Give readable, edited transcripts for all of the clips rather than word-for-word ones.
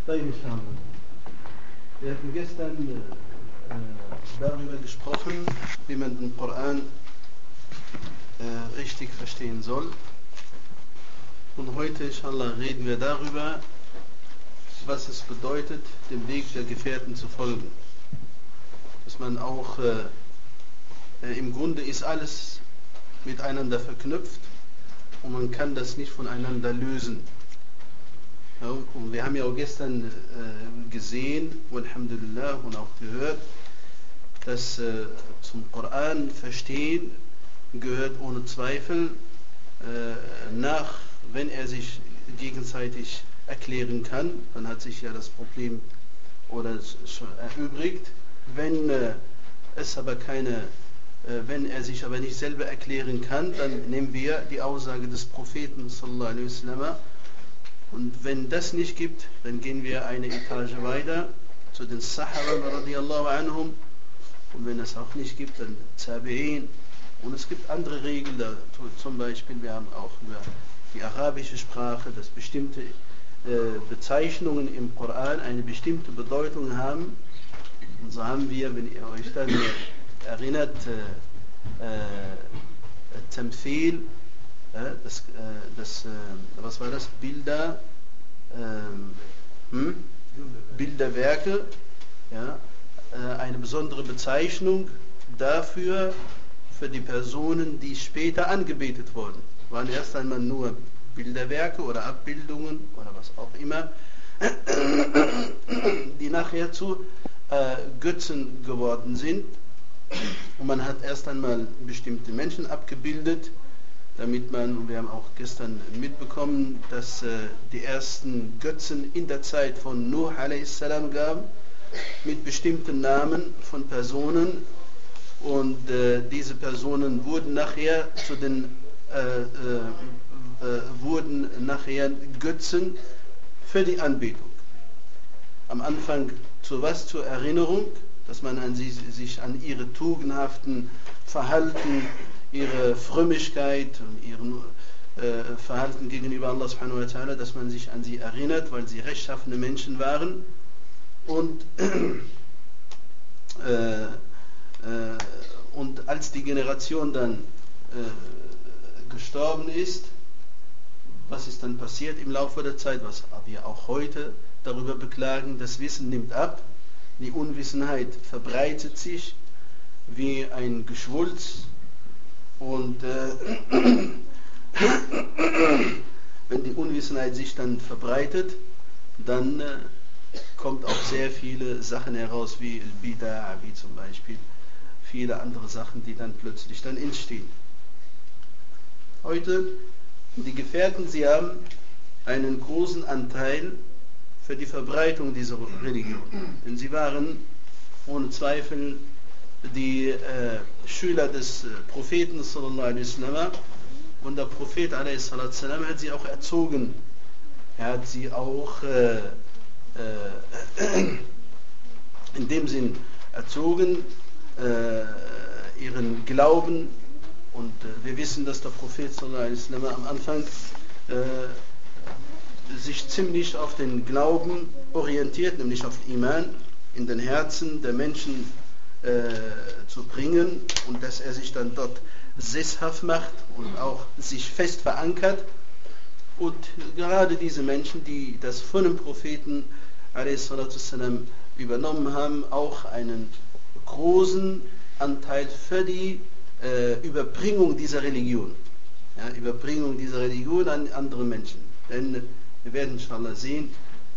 Inshallah. Wir hatten gestern darüber gesprochen, wie man den Koran richtig verstehen soll. Und heute, inshallah, reden wir darüber, was es bedeutet, dem Weg der Gefährten zu folgen. Dass man auch, im Grunde ist alles miteinander verknüpft und man kann das nicht voneinander lösen. Ja, und wir haben ja auch gestern gesehen, alhamdulillah, und auch gehört, dass zum Koran verstehen gehört ohne Zweifel wenn er sich gegenseitig erklären kann, dann hat sich ja das Problem oder schon erübrigt. Wenn er sich aber nicht selber erklären kann, dann nehmen wir die Aussage des Propheten sallallahu alaihi wasallam. Und wenn das nicht gibt, dann gehen wir eine Etage weiter zu den Sahaba radiyallahu anhum. Und wenn es auch nicht gibt, dann Tabi'in. Und es gibt andere Regeln, zum Beispiel, wir haben auch über die arabische Sprache, dass bestimmte Bezeichnungen im Koran eine bestimmte Bedeutung haben. Und so haben wir, wenn ihr euch dann erinnert, Tamthil, was war das? Bilderwerke, ja, eine besondere Bezeichnung dafür, für die Personen, die später angebetet wurden. Waren erst einmal nur Bilderwerke oder Abbildungen oder was auch immer, die nachher zu Götzen geworden sind. Und man hat erst einmal bestimmte Menschen abgebildet, damit man, wir haben auch gestern mitbekommen, dass die ersten Götzen in der Zeit von Nuh a.s. gab, mit bestimmten Namen von Personen. Und diese Personen wurden nachher Götzen für die Anbetung. Am Anfang zu was? Zur Erinnerung, dass man sich an ihre tugendhaften Verhalten, ihre Frömmigkeit und ihren Verhalten gegenüber Allah subhanahu wa ta'ala, dass man sich an sie erinnert, weil sie rechtschaffene Menschen waren. Und als die Generation dann gestorben ist, was ist dann passiert im Laufe der Zeit, was wir auch heute darüber beklagen, das Wissen nimmt ab, die Unwissenheit verbreitet sich wie ein Geschwulz und wenn die Unwissenheit sich dann verbreitet, dann kommt auch sehr viele Sachen heraus, wie Bid'a, wie zum Beispiel viele andere Sachen, die dann plötzlich dann entstehen. Heute, die Gefährten, sie haben einen großen Anteil für die Verbreitung dieser Religion. Denn sie waren ohne Zweifel die Schüler des Propheten sallallahu alaihi wasallam, und der Prophet alaihi wasallam hat sie auch erzogen. Er hat sie auch in dem Sinn erzogen, ihren Glauben. Und wir wissen, dass der Prophet sallallahu alaihi wasallam am Anfang sich ziemlich auf den Glauben orientiert, nämlich auf Iman in den Herzen der Menschen zu bringen, und dass er sich dann dort sesshaft macht und auch sich fest verankert. Und gerade diese Menschen, die das von dem Propheten a.s. übernommen haben, auch einen großen Anteil für die Überbringung dieser Religion. Ja, Überbringung dieser Religion an andere Menschen. Denn wir werden inshallah sehen,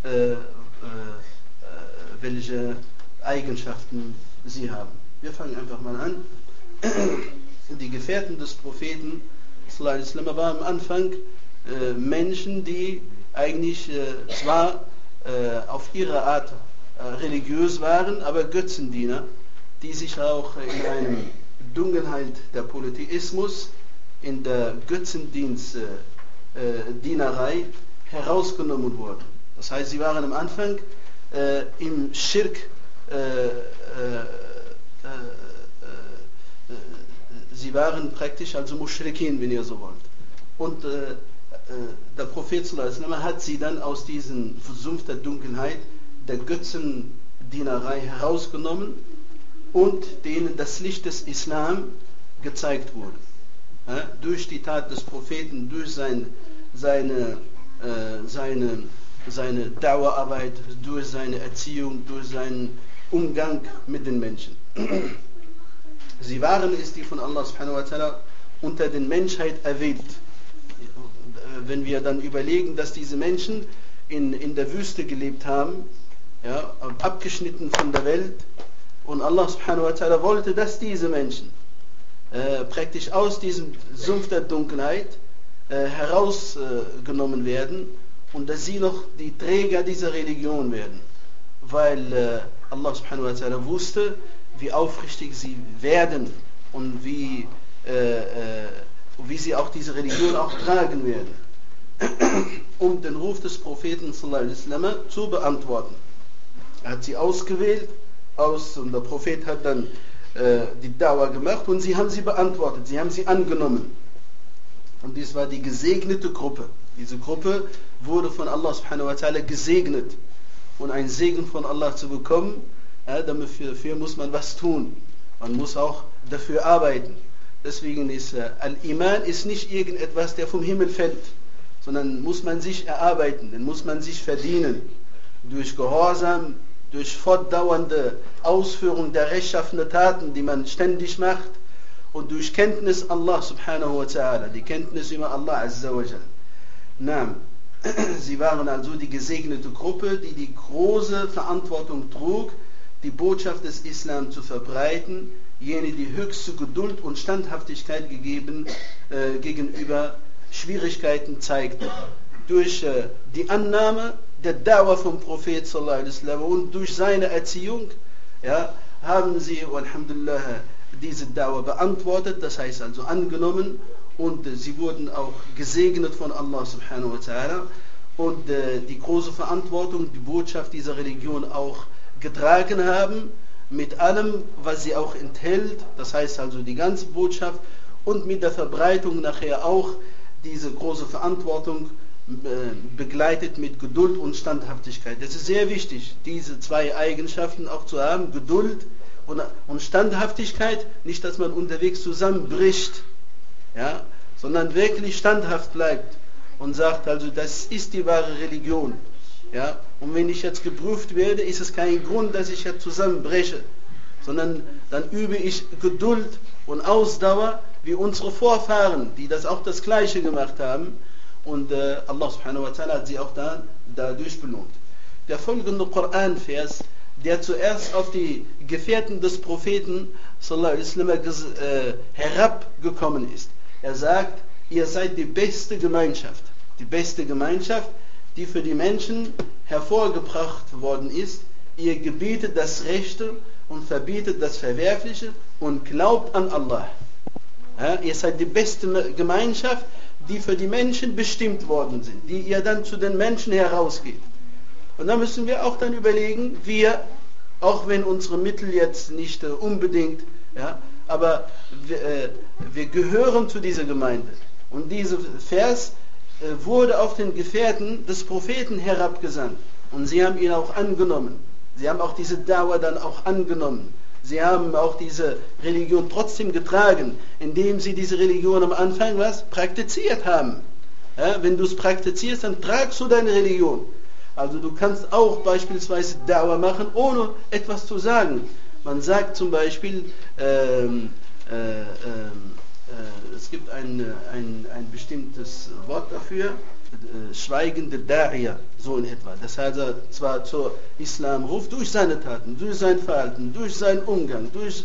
welche Eigenschaften sie haben. Wir fangen einfach mal an. Die Gefährten des Propheten sallallahu alaihi wasallam waren am Anfang Menschen, die eigentlich zwar auf ihre Art religiös waren, aber Götzendiener, die sich auch in einem Dunkelheit der Polytheismus, in der Götzendienerei herausgenommen wurden. Das heißt, sie waren am Anfang im Schirk, sie waren praktisch also Muschrikin, wenn ihr so wollt. Und der Prophet sallallahu alaihi wasallam hat sie dann aus diesem Sumpf der Dunkelheit, der Götzendienerei herausgenommen und denen das Licht des Islam gezeigt wurde. Durch die Tat des Propheten, durch seine Dauerarbeit, durch seine Erziehung, durch seinen Umgang mit den Menschen. Sie waren es, die von Allah subhanahu wa ta'ala unter den Menschheit erwählt. Wenn wir dann überlegen, dass diese Menschen in der Wüste gelebt haben, ja, abgeschnitten von der Welt, und Allah subhanahu wa ta'ala wollte, dass diese Menschen praktisch aus diesem Sumpf der Dunkelheit herausgenommen werden und dass sie noch die Träger dieser Religion werden, weil Allah subhanahu wa ta'ala wusste, wie aufrichtig sie werden und wie sie auch diese Religion auch tragen werden, um den Ruf des Propheten sallallahu alaihi wasallam zu beantworten. Er hat sie ausgewählt, und der Prophet hat dann die Dauer gemacht und sie haben sie beantwortet, sie haben sie angenommen. Und dies war die gesegnete Gruppe. Diese Gruppe wurde von Allah subhanahu wa ta'ala gesegnet. Und ein Segen von Allah zu bekommen, dafür muss man was tun. Man muss auch dafür arbeiten. Deswegen ist Al-Iman ist nicht irgendetwas, der vom Himmel fällt, sondern muss man sich erarbeiten, den muss man sich verdienen. Durch Gehorsam, durch fortdauernde Ausführung der rechtschaffenen Taten, die man ständig macht, und durch Kenntnis Allah subhanahu wa ta'ala, die Kenntnis über Allah azza wa jal. Sie waren also die gesegnete Gruppe, die die große Verantwortung trug, die Botschaft des Islam zu verbreiten, jene, die höchste Geduld und Standhaftigkeit gegenüber Schwierigkeiten zeigten. Durch die Annahme der Dauer vom Prophet sallallahu alaihi wasallam und durch seine Erziehung, ja, haben sie, alhamdulillah, diese Dauer beantwortet, das heißt also angenommen, und sie wurden auch gesegnet von Allah subhanahu wa ta'ala und die große Verantwortung, die Botschaft dieser Religion auch getragen haben, mit allem, was sie auch enthält, das heißt also die ganze Botschaft, und mit der Verbreitung nachher auch diese große Verantwortung begleitet mit Geduld und Standhaftigkeit. Das ist sehr wichtig, diese zwei Eigenschaften auch zu haben, Geduld und Standhaftigkeit, nicht, dass man unterwegs zusammenbricht, ja, sondern wirklich standhaft bleibt und sagt, also das ist die wahre Religion. Ja, und wenn ich jetzt geprüft werde, ist es kein Grund, dass ich jetzt zusammenbreche, sondern dann übe ich Geduld und Ausdauer, wie unsere Vorfahren, die das auch das Gleiche gemacht haben, und Allah subhanahu wa ta'ala hat sie auch dadurch belohnt. Der folgende Koran-Vers, der zuerst auf die Gefährten des Propheten sallallahu alaihi wasallam herabgekommen ist. Er sagt, ihr seid die beste Gemeinschaft, die für die Menschen hervorgebracht worden ist. Ihr gebietet das Rechte und verbietet das Verwerfliche und glaubt an Allah. Ja, ihr seid die beste Gemeinschaft, die für die Menschen bestimmt worden sind, die ihr dann zu den Menschen herausgeht. Und da müssen wir auch dann überlegen, wir, auch wenn unsere Mittel jetzt nicht unbedingt, ja, aber wir gehören zu dieser Gemeinde. Und dieser Vers wurde auf den Gefährten des Propheten herabgesandt. Und sie haben ihn auch angenommen. Sie haben auch diese Dauer dann auch angenommen. Sie haben auch diese Religion trotzdem getragen, indem sie diese Religion am Anfang praktiziert haben. Ja, wenn du es praktizierst, dann tragst du deine Religion. Also du kannst auch beispielsweise Dauer machen, ohne etwas zu sagen. Man sagt zum Beispiel, es gibt ein bestimmtes Wort dafür, schweigende Da'iyah, so in etwa. Das heißt, er zwar zur Islam ruft, durch seine Taten, durch sein Verhalten, durch seinen Umgang, durch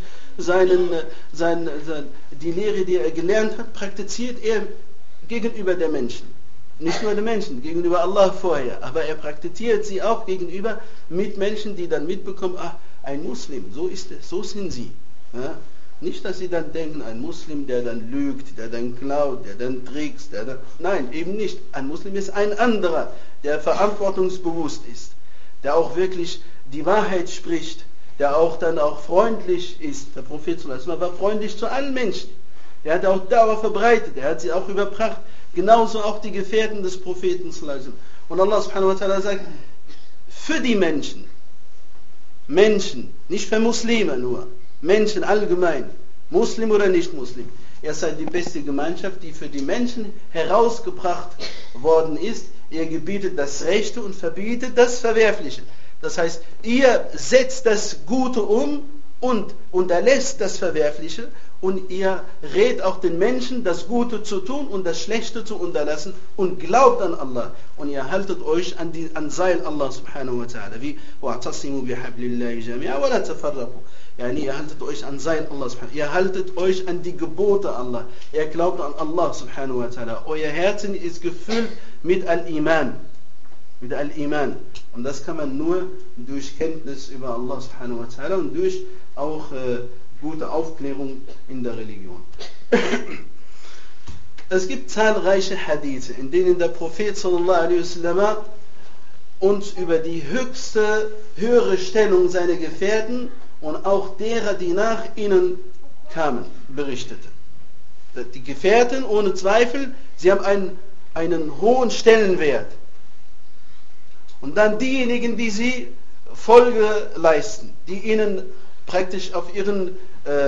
die Lehre, die er gelernt hat, praktiziert er gegenüber der Menschen. Nicht nur der Menschen, gegenüber Allah vorher, aber er praktiziert sie auch gegenüber Mitmenschen, die dann mitbekommen, ach, ein Muslim, so ist es, so sind sie. Ja? Nicht, dass sie dann denken, ein Muslim, der dann lügt, der dann klaut, der dann trickst, nein, eben nicht. Ein Muslim ist ein anderer, der verantwortungsbewusst ist, der auch wirklich die Wahrheit spricht, der auch dann auch freundlich ist. Der Prophet war freundlich zu allen Menschen. Er hat auch Dauer verbreitet, er hat sie auch überbracht, genauso auch die Gefährten des Propheten. Und Allah subhanahu wa ta'ala sagt, für die Menschen, nicht für Muslime nur, Menschen allgemein, Muslim oder nicht Muslim, er sei die beste Gemeinschaft, die für die Menschen herausgebracht worden ist. Er gebietet das Rechte und verbietet das Verwerfliche. Das heißt, ihr setzt das Gute um und unterlässt das Verwerfliche und ihr rät auch den Menschen, das Gute zu tun und das Schlechte zu unterlassen und glaubt an Allah und ihr haltet euch an Seil Allah subhanahu wa ta'ala, wie وَاعْتَصِمُوا بِحَبْلِ اللَّهِ جَمِيعًا وَلَا تَفَرَّقُوا. Ihr haltet euch an Seil Allah subhanahu wa ta'ala, ihr haltet euch an die Gebote Allah, ihr glaubt an Allah subhanahu wa ta'ala, euer Herzen ist gefüllt mit Al-Iman. Und das kann man nur durch Kenntnis über Allah subhanahu wa ta'ala und durch auch gute Aufklärung in der Religion. Es gibt zahlreiche Hadithe, in denen der Prophet sallallahu alaihi wasallam uns über die höhere Stellung seiner Gefährten und auch derer, die nach ihnen kamen, berichtete. Die Gefährten, ohne Zweifel, sie haben einen hohen Stellenwert. Und dann diejenigen, die sie Folge leisten, die ihnen praktisch auf ihren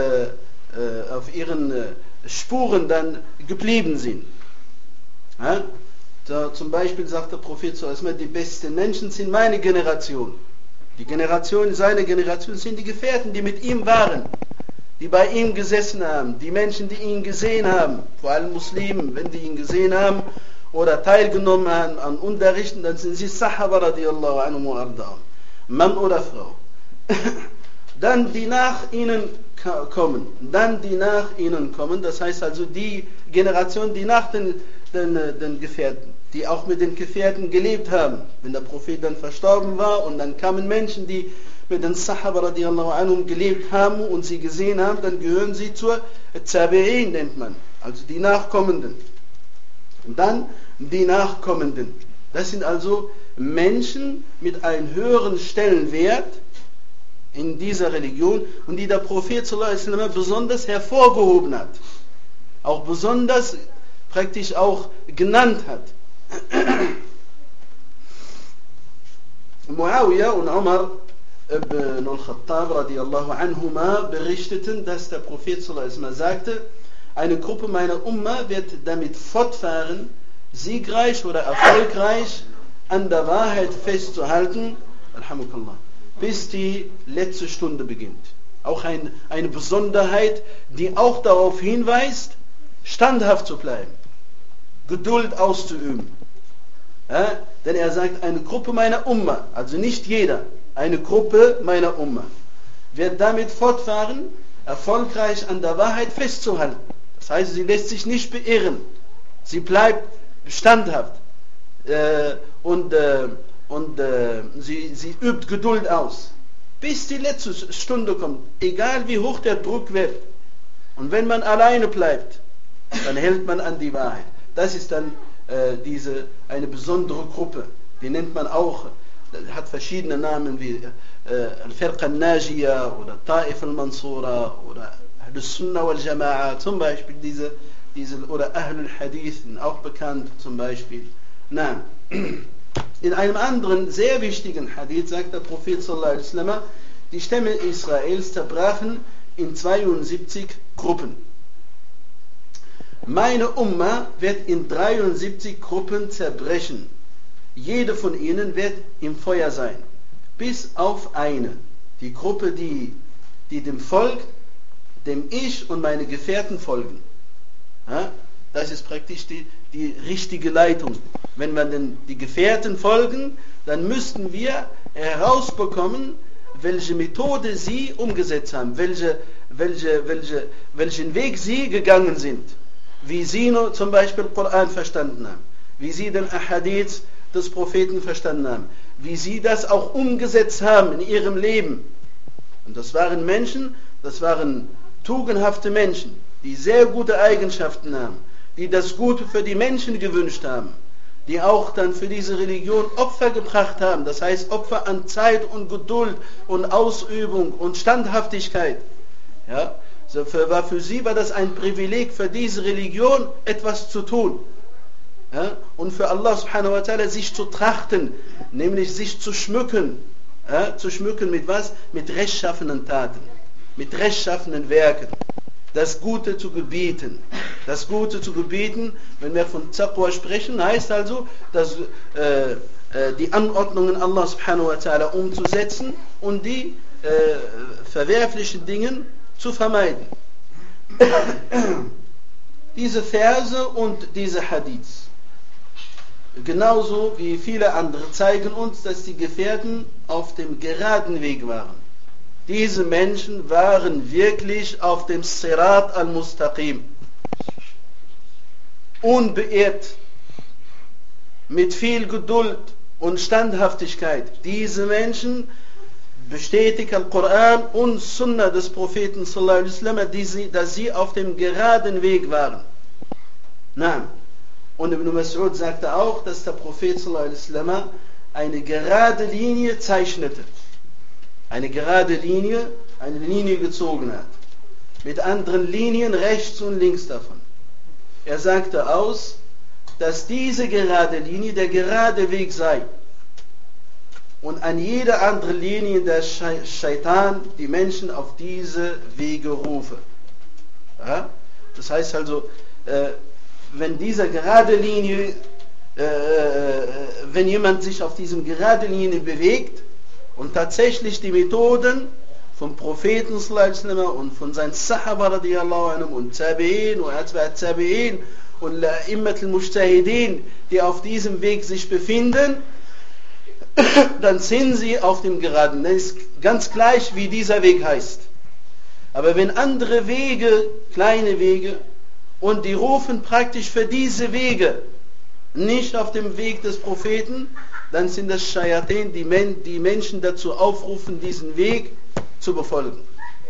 Spuren dann geblieben sind. Ja? Da zum Beispiel sagt der Prophet zuerst, die besten Menschen sind meine Generation. Die Generation, seine Generation sind die Gefährten, die mit ihm waren, die bei ihm gesessen haben, die Menschen, die ihn gesehen haben, vor allem Muslimen, wenn die ihn gesehen haben oder teilgenommen haben an Unterrichten, dann sind sie Sahaba radiallahu anhum wa arda'um, Mann oder Frau. Dann die nach ihnen kommen, das heißt also die Generation, die nach den Gefährten, die auch mit den Gefährten gelebt haben, wenn der Prophet dann verstorben war und dann kamen Menschen, die mit den Sahaba radiallahu anhum gelebt haben und sie gesehen haben, dann gehören sie zur Tabi'in, nennt man, also die Nachkommenden. Und dann die Nachkommenden. Das sind also Menschen mit einem höheren Stellenwert in dieser Religion und die der Prophet sallallahu alaihi wasallam besonders hervorgehoben hat. Auch besonders praktisch auch genannt hat. Muawiyah und Umar ibn al-Khattab radiallahu anhuma berichteten, dass der Prophet sallallahu alaihi wasallam sagte, eine Gruppe meiner Umma wird damit fortfahren, siegreich oder erfolgreich an der Wahrheit festzuhalten, alhamdulillah, bis die letzte Stunde beginnt. Auch eine Besonderheit, die auch darauf hinweist, standhaft zu bleiben, Geduld auszuüben. Ja, denn er sagt, eine Gruppe meiner Umma, also nicht jeder, eine Gruppe meiner Umma, wird damit fortfahren, erfolgreich an der Wahrheit festzuhalten. Das heißt, sie lässt sich nicht beirren, sie bleibt standhaft und sie übt Geduld aus, bis die letzte Stunde kommt, egal wie hoch der Druck wird. Und wenn man alleine bleibt, dann hält man an die Wahrheit. Das ist dann eine besondere Gruppe, die nennt man auch, hat verschiedene Namen wie Al-Firqa al-Najiyah oder Ta'if al-Mansura oder Ahl-Sunnah wal-Jama'a, zum Beispiel diese oder Ahlul Hadith, auch bekannt zum Beispiel. Nein. In einem anderen sehr wichtigen Hadith sagt der Prophet sallallahu alaihi wasallam, die Stämme Israels zerbrachen in 72 Gruppen. Meine Umma wird in 73 Gruppen zerbrechen. Jede von ihnen wird im Feuer sein, bis auf eine. Die Gruppe, die dem Volk, dem ich und meine Gefährten folgen. Ja, das ist praktisch die richtige Leitung. Wenn wir denn die Gefährten folgen, dann müssten wir herausbekommen, welche Methode sie umgesetzt haben, welchen Weg sie gegangen sind, wie sie zum Beispiel Koran verstanden haben, wie sie den Ahadith des Propheten verstanden haben, wie sie das auch umgesetzt haben in ihrem Leben. Und das waren Menschen, das waren tugendhafte Menschen, die sehr gute Eigenschaften haben, die das Gute für die Menschen gewünscht haben, die auch dann für diese Religion Opfer gebracht haben, das heißt Opfer an Zeit und Geduld und Ausübung und Standhaftigkeit. Ja, für sie war das ein Privileg, für diese Religion etwas zu tun. Ja? Und für Allah subhanahu wa ta'ala sich zu trachten, nämlich sich zu schmücken. Ja? Zu schmücken mit was? Mit rechtschaffenen Taten, mit rechtschaffenen Werken. Das Gute zu gebieten. Das Gute zu gebieten, wenn wir von Taqwa sprechen, heißt also, dass die Anordnungen Allah subhanahu wa ta'ala umzusetzen und die verwerflichen Dinge zu vermeiden. Diese Verse und diese Hadiths, genauso wie viele andere, zeigen uns, dass die Gefährten auf dem geraden Weg waren. Diese Menschen waren wirklich auf dem Sirat al-Mustaqim, unbeirrt, mit viel Geduld und Standhaftigkeit. Diese Menschen bestätigt Al-Quran und Sunna des Propheten sallallahu alaihi wasallam, dass sie auf dem geraden Weg waren. Und Ibn Mas'ud sagte auch, dass der Prophet sallallahu alaihi wasallam eine gerade Linie zeichnete. Eine gerade Linie, eine Linie gezogen hat. Mit anderen Linien rechts und links davon. Er sagte aus, dass diese gerade Linie der gerade Weg sei. Und an jeder anderen Linie der Shaitan die Menschen auf diese Wege rufe. Ja? Das heißt also, wenn diese gerade Linie, wenn jemand sich auf diesem gerade Linie bewegt und tatsächlich die Methoden vom Propheten sallallahu alaihi wasallam und von seinen Sahaba radiyallahu anhum und Tabi'in und Atba'at Tabi'in und La'immat al-Mujtahidin, die auf diesem Weg sich befinden, dann sind sie auf dem Geraden. Das ist ganz gleich, wie dieser Weg heißt. Aber wenn andere Wege, kleine Wege, und die rufen praktisch für diese Wege nicht auf dem Weg des Propheten, dann sind das Shayatin, die Menschen dazu aufrufen, diesen Weg zu befolgen.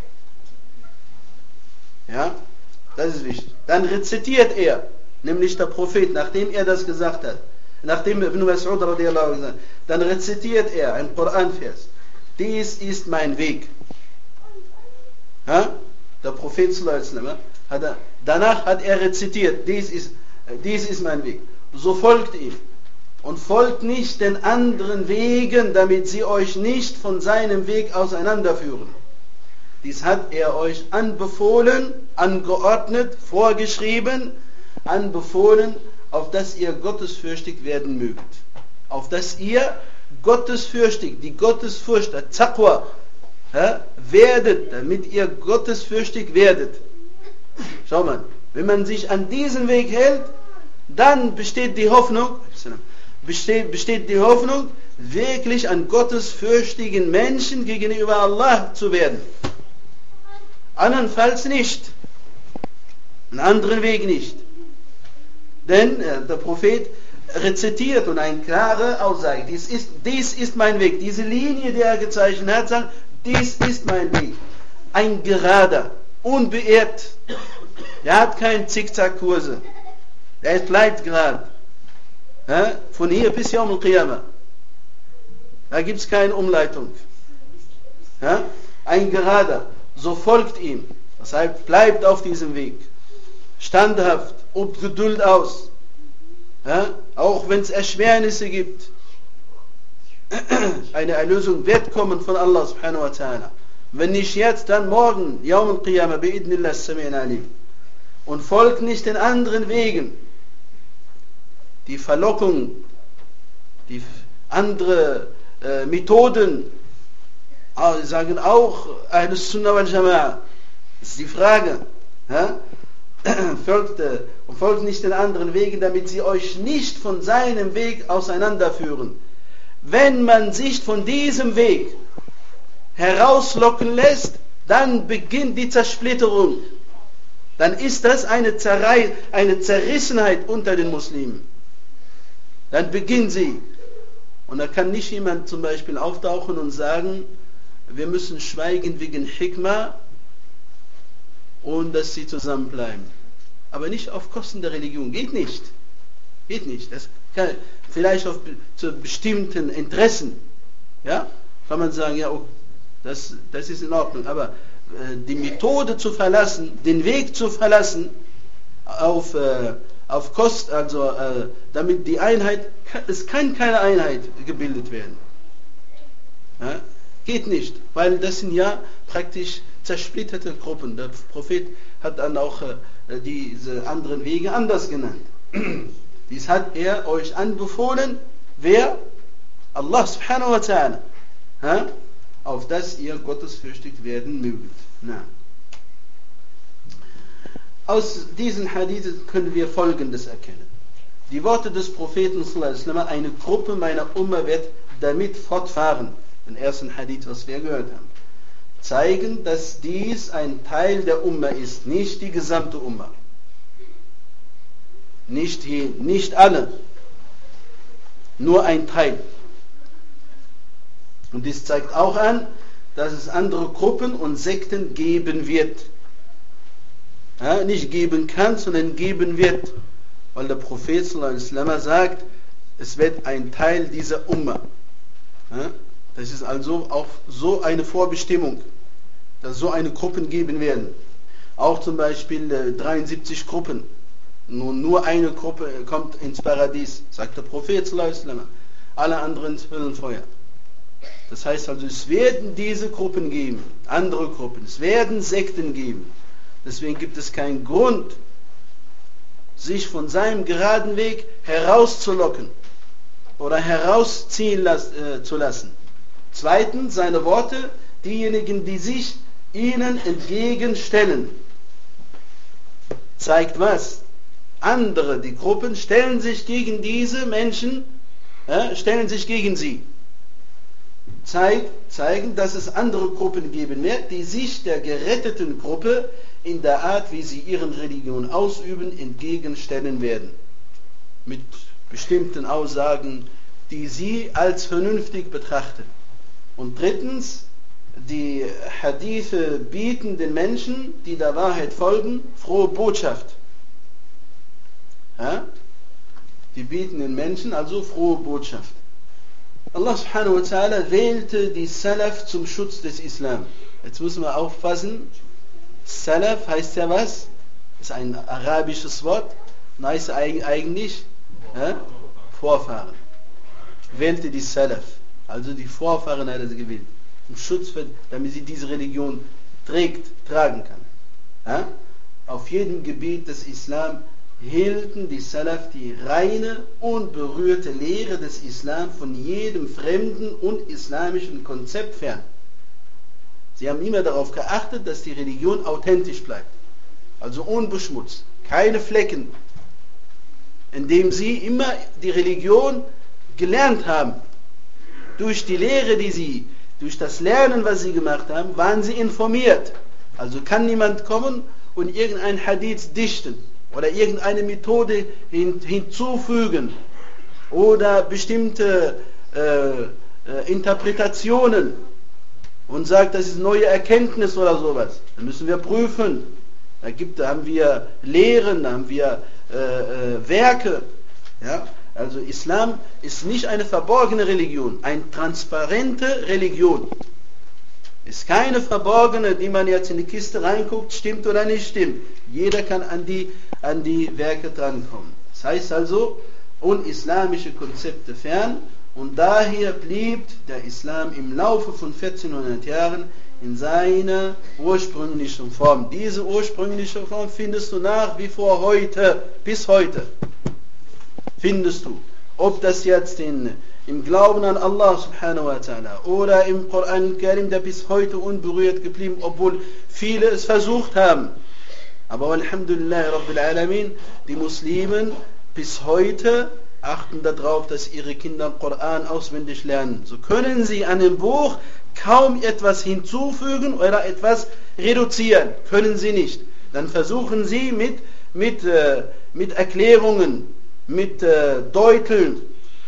Ja, das ist wichtig. Dann rezitiert er, nämlich der Prophet, nachdem er das gesagt hat, nachdem Ibn Mas'ud radiyallahu anhu gesagt hat, dann rezitiert er einen Koranvers. Dies ist mein Weg. Ja? Der Prophet sallallahu alaihi wasallam, danach hat er rezitiert, dies ist mein Weg. So folgt ihm. Und folgt nicht den anderen Wegen, damit sie euch nicht von seinem Weg auseinanderführen. Dies hat er euch anbefohlen, angeordnet, vorgeschrieben, anbefohlen, auf dass ihr gottesfürchtig werden mögt. Auf dass ihr gottesfürchtig, die Gottesfurcht, der Taqwa, werdet, damit ihr gottesfürchtig werdet. Schau mal, wenn man sich an diesen Weg hält, dann besteht die Hoffnung, wirklich an gottesfürchtigen Menschen gegenüber Allah zu werden. Andernfalls nicht. Einen anderen Weg nicht. Denn der Prophet rezitiert und eine klare Aussage, dies ist mein Weg. Diese Linie, die er gezeichnet hat, sagt, dies ist mein Weg. Ein gerader, unbeirrt. Er hat keine Zickzack-Kurse. Er bleibt gerade. Von hier bis Yawm al-Qiyamah. Da gibt es keine Umleitung. Ein gerader. So folgt ihm. Das heißt, bleibt auf diesem Weg. Standhaft, übt Geduld aus. Auch wenn es Erschwernisse gibt. Eine Erlösung wird kommen von Allah subhanahu wa ta'ala. Wenn nicht jetzt, dann morgen. Yawm al-Qiyamah, bi'idnillah as-sami'in alim. Und folgt nicht den anderen Wegen. Die Verlockung, die andere Methoden, sagen auch Ahlus Sunnah wal Jama'a. Das ist die Frage. Folgt nicht den anderen Wegen, damit sie euch nicht von seinem Weg auseinanderführen. Wenn man sich von diesem Weg herauslocken lässt, dann beginnt die Zersplitterung. Dann ist das eine Zerrissenheit unter den Muslimen. Dann beginnt sie. Und da kann nicht jemand zum Beispiel auftauchen und sagen, wir müssen schweigen wegen Hikmah und dass sie zusammenbleiben. Aber nicht auf Kosten der Religion. Geht nicht. Geht nicht. Das kann, vielleicht zu bestimmten Interessen. Ja? Kann man sagen, ja, oh, das ist in Ordnung. Aber die Methode zu verlassen, den Weg zu verlassen, auf auf Kost, also damit die Einheit, es kann keine Einheit gebildet werden. Ja? Geht nicht, weil das sind ja praktisch zersplitterte Gruppen. Der Prophet hat dann auch diese anderen Wege anders genannt. Dies hat er euch anbefohlen, wer? Allah subhanahu wa ta'ala. Ja? Auf das ihr gottesfürchtig werden möget. Na. Aus diesen Hadithen können wir Folgendes erkennen. Die Worte des Propheten sallallahu alaihi wasallam, eine Gruppe meiner Umma wird damit fortfahren, den ersten Hadith, was wir gehört haben, zeigen, dass dies ein Teil der Umma ist, nicht die gesamte Umma. Nicht alle, nur ein Teil. Und dies zeigt auch an, dass es andere Gruppen und Sekten geben wird. Ja, nicht geben kann, sondern geben wird. Weil der Prophet sallallahu alaihi wasallam sagt, es wird ein Teil dieser Umma. Ja, das ist also auch so eine Vorbestimmung, dass so eine Gruppen geben werden. Auch zum Beispiel 73 Gruppen. Nur eine Gruppe kommt ins Paradies, sagt der Prophet sallallahu alaihi wasallam. Alle anderen ins Höllenfeuer. Das heißt also, es werden diese Gruppen geben, andere Gruppen, es werden Sekten geben. Deswegen gibt es keinen Grund, sich von seinem geraden Weg herauszulocken oder herausziehen zu lassen. Zweitens, seine Worte, diejenigen, die sich ihnen entgegenstellen. Zeigt was? Andere, die Gruppen, stellen sich gegen diese Menschen, stellen sich gegen sie. Zeigen, dass es andere Gruppen geben wird, die sich der geretteten Gruppe in der Art, wie sie ihren Religion ausüben, entgegenstellen werden. Mit bestimmten Aussagen, die sie als vernünftig betrachten. Und drittens, die Hadithe bieten den Menschen, die der Wahrheit folgen, frohe Botschaft. Ja? Die bieten den Menschen also frohe Botschaft. Allah subhanahu wa ta'ala wählte die Salaf zum Schutz des Islam. Jetzt müssen wir aufpassen. Salaf heißt ja was? Das ist ein arabisches Wort. Und heißt eigentlich Vorfahren. Wählte die Salaf. Also die Vorfahren hat er gewählt. Zum Schutz, damit sie diese Religion tragen kann. Ja? Auf jedem Gebiet des Islam hielten die Salaf die reine, unberührte Lehre des Islam von jedem fremden und islamischen Konzept fern. Sie haben immer darauf geachtet, dass die Religion authentisch bleibt, also unbeschmutzt, keine Flecken, indem sie immer die Religion gelernt haben. Durch die Lehre, durch das Lernen, was sie gemacht haben, waren sie informiert. Also kann niemand kommen und irgendein Hadith dichten oder irgendeine Methode hinzufügen oder bestimmte Interpretationen und sagt, das ist neue Erkenntnis oder sowas. Dann müssen wir prüfen. Da haben wir Lehren, da haben wir Werke. Ja? Also Islam ist nicht eine verborgene Religion, eine transparente Religion. Ist keine verborgene, die man jetzt in die Kiste reinguckt, stimmt oder nicht stimmt. Jeder kann an die Werke drankommen. Das heißt also, unislamische Konzepte fern, und daher blieb der Islam im Laufe von 1400 Jahren in seiner ursprünglichen Form. Diese ursprüngliche Form findest du nach wie vor heute, bis heute. Findest du. Ob das jetzt im Glauben an Allah subhanahu wa ta'ala oder im Koran al-Karim, der bis heute unberührt geblieben, obwohl viele es versucht haben. Aber alhamdulillah Rabbil Alamin, die Muslimen bis heute achten darauf, dass ihre Kinder Koran auswendig lernen. So können sie an dem Buch kaum etwas hinzufügen oder etwas reduzieren. Können sie nicht. Dann versuchen sie mit Erklärungen, mit Deuteln,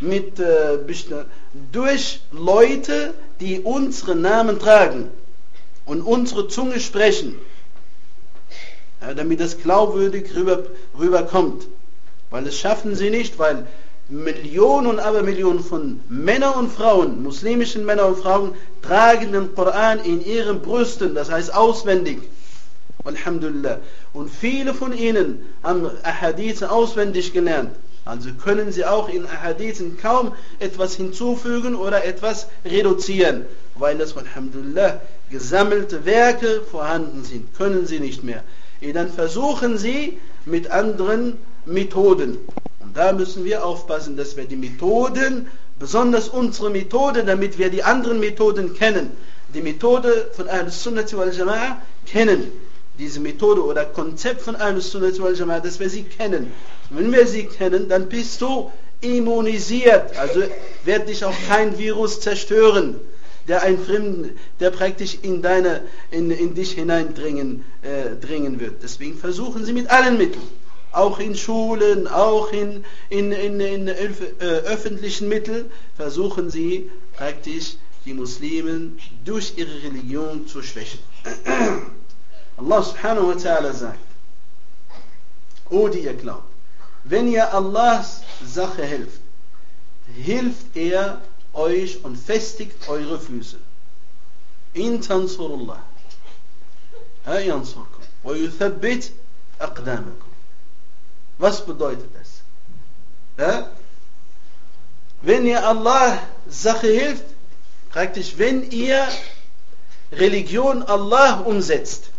durch Leute, die unsere Namen tragen und unsere Zunge sprechen, damit das glaubwürdig rüberkommt. Weil das schaffen sie nicht, weil Millionen und Abermillionen von Männern und Frauen, muslimischen Männern und Frauen, tragen den Koran in ihren Brüsten, das heißt auswendig. Alhamdulillah. Und viele von ihnen haben Ahadithe auswendig gelernt. Also können sie auch in Ahadithen kaum etwas hinzufügen oder etwas reduzieren, weil es, Alhamdulillah, gesammelte Werke vorhanden sind. Können sie nicht mehr. Dann versuchen sie mit anderen Methoden. Und da müssen wir aufpassen, dass wir die Methoden, besonders unsere Methode, damit wir die anderen Methoden kennen, die Methode von Ahl-Sunnati wal Jama'a kennen. Diese Methode oder Konzept von Ahl-Sunnati wal Jama'a, dass wir sie kennen. Wenn wir sie kennen, dann bist du immunisiert. Also wird dich auch kein Virus zerstören, der praktisch in dich hineindringen wird. Deswegen versuchen sie mit allen Mitteln, auch in Schulen, auch in öffentlichen Mitteln, versuchen sie praktisch die Muslimen durch ihre Religion zu schwächen. Allah subhanahu wa ta'ala sagt: O die ihr glaubt, wenn ihr Allahs Sache helft, hilft er euch und festigt eure Füße. In tansurullah yansurkum wa yuthabbit aqdamakum. Was bedeutet das? Wenn ihr Allah Sache hilft, praktisch wenn ihr Religion Allah umsetzt,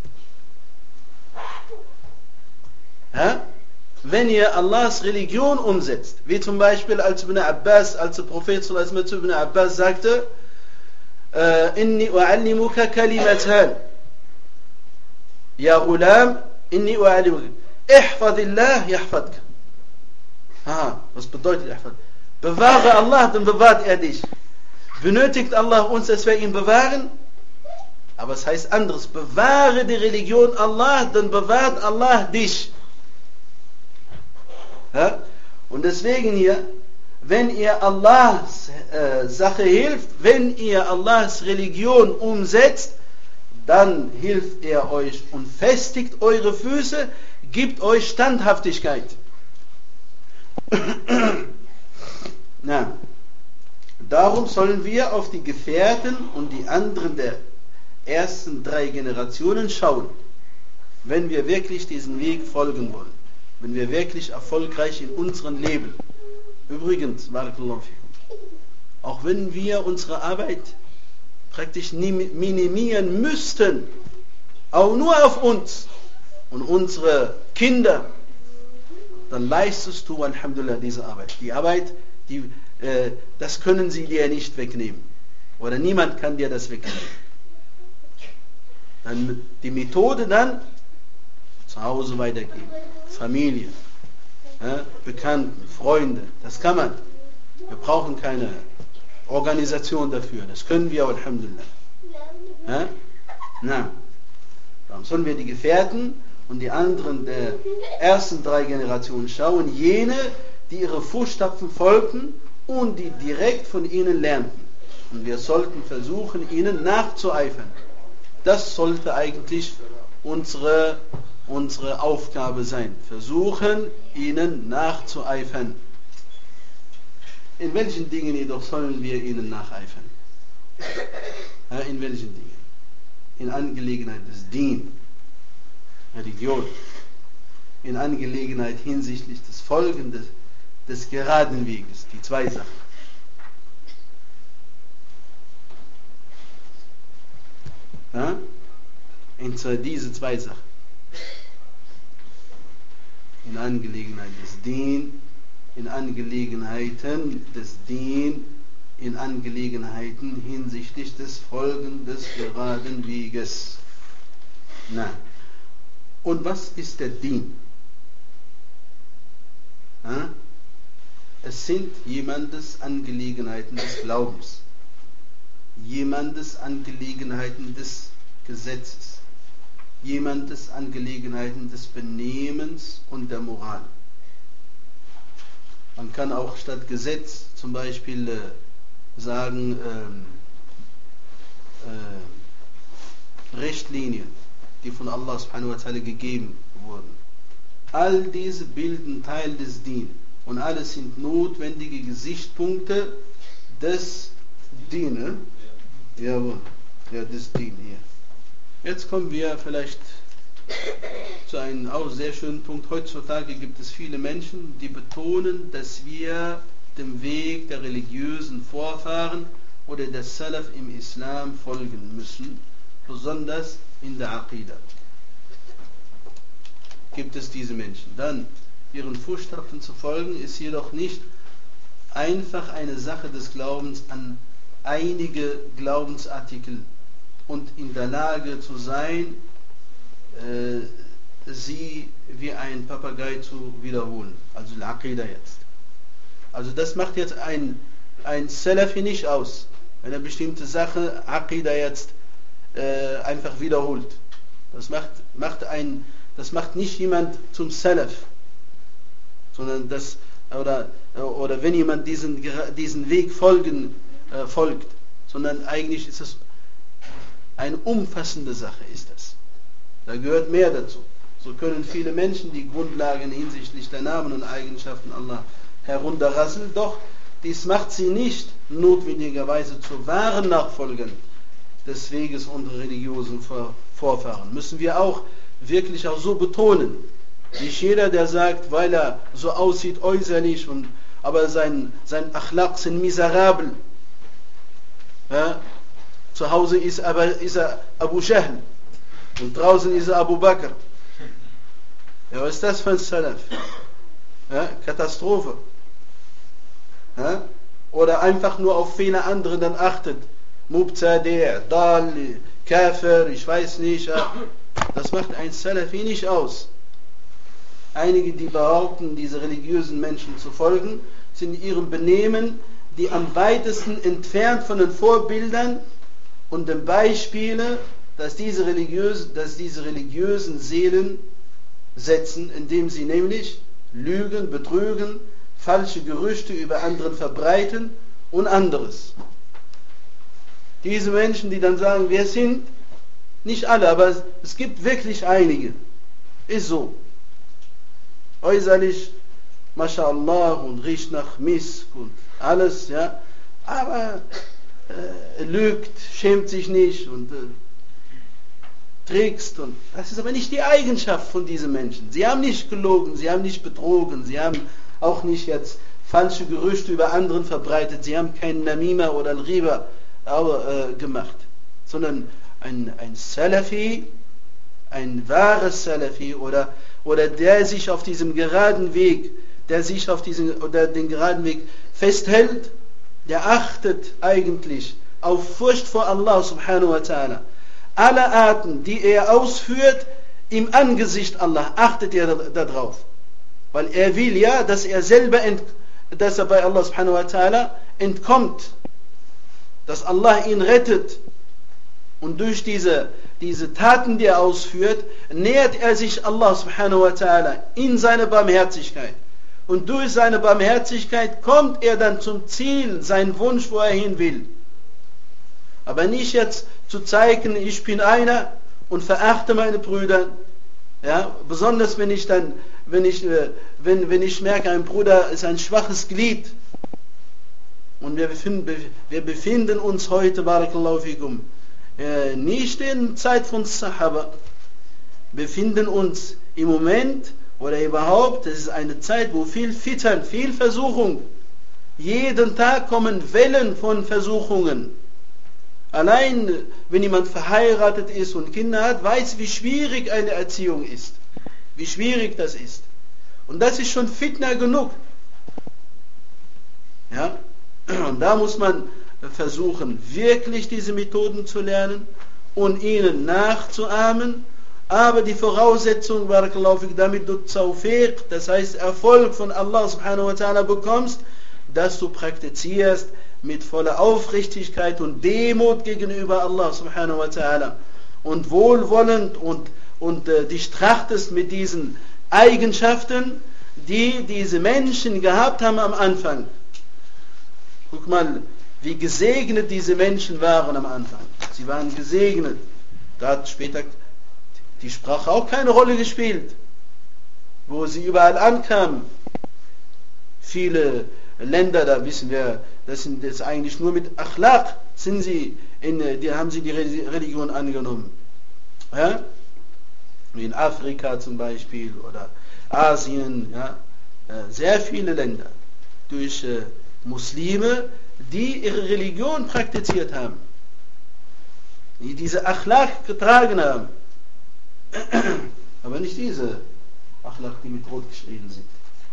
wenn ihr Allahs Religion umsetzt, wie zum Beispiel als der Prophet zu Ibn Abbas sagte, inni u'allimuka kalimatan, ya Ghulam, inni u'allimuka, ihfadillah yahfadka. Was bedeutet ihfad? Bewahre Allah, dann bewahrt er dich. Benötigt Allah uns, dass wir ihn bewahren? Aber es heißt anderes, bewahre die Religion Allah, dann bewahrt Allah dich. Und deswegen hier, wenn ihr Allahs Sache hilft, wenn ihr Allahs Religion umsetzt, dann hilft er euch und festigt eure Füße, gibt euch Standhaftigkeit. Darum sollen wir auf die Gefährten und die anderen der ersten 3 Generationen schauen, wenn wir wirklich diesen Weg folgen wollen. Wenn wir wirklich erfolgreich in unserem Leben. Übrigens, auch wenn wir unsere Arbeit praktisch minimieren müssten, auch nur auf uns und unsere Kinder, dann leistest du, Alhamdulillah, diese Arbeit. Die Arbeit, das können sie dir nicht wegnehmen. Oder niemand kann dir das wegnehmen. Dann die Methode dann zu Hause weitergeben. Familie, Bekannten, Freunde, das kann man. Wir brauchen keine Organisation dafür, das können wir, Alhamdulillah. Darum sollen wir die Gefährten und die anderen der ersten 3 Generationen schauen, jene, die ihre Fußstapfen folgten und die direkt von ihnen lernten. Und wir sollten versuchen, ihnen nachzueifern. Das sollte eigentlich unsere Aufgabe sein. Versuchen, ihnen nachzueifern. In welchen Dingen jedoch sollen wir ihnen nacheifern? In welchen Dingen? In Angelegenheit des Dien, Religion. In Angelegenheit hinsichtlich des Folgens des geraden Weges. Die 2 Sachen. Diese 2 Sachen. In Angelegenheit des Dien, in Angelegenheiten des Dien, in Angelegenheiten hinsichtlich des Folgen des geraden Weges. Und was ist der Dien? Es sind jemandes Angelegenheiten des Glaubens, jemandes Angelegenheiten des Gesetzes, jemandes Angelegenheiten des Benehmens und der Moral. Man kann auch statt Gesetz zum Beispiel sagen Richtlinien, die von Allah subhanahu wa ta'ala gegeben wurden. All diese bilden Teil des Dien und alles sind notwendige Gesichtspunkte des Dien. Jawohl, ja, des Dien hier. Jetzt kommen wir vielleicht zu einem auch sehr schönen Punkt. Heutzutage gibt es viele Menschen, die betonen, dass wir dem Weg der religiösen Vorfahren oder der Salaf im Islam folgen müssen, besonders in der Aqidah. Gibt es diese Menschen. Dann ihren Fußstapfen zu folgen, ist jedoch nicht einfach eine Sache des Glaubens an einige Glaubensartikel und in der Lage zu sein, sie wie ein Papagei zu wiederholen. Also Al-Aqidah jetzt. Also das macht jetzt ein Salafi nicht aus, wenn er bestimmte Sache, Aqidah jetzt einfach wiederholt. Das macht nicht jemand zum Salaf, sondern das, oder wenn jemand diesen Weg folgt, sondern eigentlich ist es eine umfassende Sache, ist das. Da gehört mehr dazu. So können viele Menschen die Grundlagen hinsichtlich der Namen und Eigenschaften Allah herunterrasseln, doch dies macht sie nicht notwendigerweise zu wahren Nachfolgern des Weges unserer religiösen Vorfahren. Müssen wir auch wirklich auch so betonen. Nicht jeder, der sagt, weil er so aussieht äußerlich, aber sein Akhlaq sind miserabel. Ja? Zu Hause ist er Abu Jahl und draußen ist er Abu Bakr. Ja, was ist das für ein Salaf? Ja? Katastrophe. Ja? Oder einfach nur auf Fehler anderen dann achtet. Mubtadi', Dal, Kafir, ich weiß nicht. Ja? Das macht ein Salafi nicht aus. Einige, die behaupten, diese religiösen Menschen zu folgen, sind in ihrem Benehmen die am weitesten entfernt von den Vorbildern und den Beispielen, dass diese religiösen Seelen setzen, indem sie nämlich lügen, betrügen, falsche Gerüchte über anderen verbreiten und anderes. Diese Menschen, die dann sagen, wir sind, nicht alle, aber es gibt wirklich einige, ist so. Äußerlich, MashaAllah, und riecht nach Misk und alles, ja, aber lügt, schämt sich nicht und trickst, und das ist aber nicht die Eigenschaft von diesen Menschen. Sie haben nicht gelogen, sie haben nicht betrogen, sie haben auch nicht jetzt falsche Gerüchte über anderen verbreitet, sie haben keinen Namima oder Al-Riba gemacht, sondern ein Salafi, ein wahres Salafi oder der sich auf diesem geraden Weg, den geraden Weg festhält, der achtet eigentlich auf Furcht vor Allah subhanahu wa ta'ala. Alle Arten, die er ausführt, im Angesicht Allah, achtet er darauf. Weil er will ja, dass er bei Allah subhanahu wa ta'ala entkommt, dass Allah ihn rettet. Und durch diese Taten, die er ausführt, nähert er sich Allah subhanahu wa ta'ala in seine Barmherzigkeit. Und durch seine Barmherzigkeit kommt er dann zum Ziel, sein Wunsch, wo er hin will. Aber nicht jetzt zu zeigen, ich bin einer und verachte meine Brüder. Ja, besonders wenn ich merke, ein Bruder ist ein schwaches Glied. Und wir befinden uns heute, Barakallahu fikum, nicht in Zeit von Sahaba, befinden uns im Moment oder überhaupt, es ist eine Zeit, wo viel Fitan, viel Versuchung, jeden Tag kommen Wellen von Versuchungen. Allein, wenn jemand verheiratet ist und Kinder hat, weiß, wie schwierig eine Erziehung ist, wie schwierig das ist. Und das ist schon Fitna genug. Ja? Und da muss man versuchen, wirklich diese Methoden zu lernen und ihnen nachzuahmen. Aber die Voraussetzung, Barakallahu fik, damit du Tawfiq, das heißt Erfolg von Allah subhanahu wa ta'ala bekommst, dass du praktizierst mit voller Aufrichtigkeit und Demut gegenüber Allah subhanahu wa ta'ala und wohlwollend und dich trachtest mit diesen Eigenschaften, die diese Menschen gehabt haben am Anfang. Guck mal, wie gesegnet diese Menschen waren am Anfang. Sie waren gesegnet. Da hat später die Sprache auch keine Rolle gespielt. Wo sie überall ankamen. Viele Länder, da wissen wir, das sind jetzt eigentlich nur mit Akhlaq haben sie die Religion angenommen. Ja? wie in Afrika zum Beispiel oder Asien, ja, sehr viele Länder, durch Muslime, die ihre Religion praktiziert haben, die diese Akhlaq getragen haben, aber nicht diese Akhlaq, die mit Rot geschrieben sind.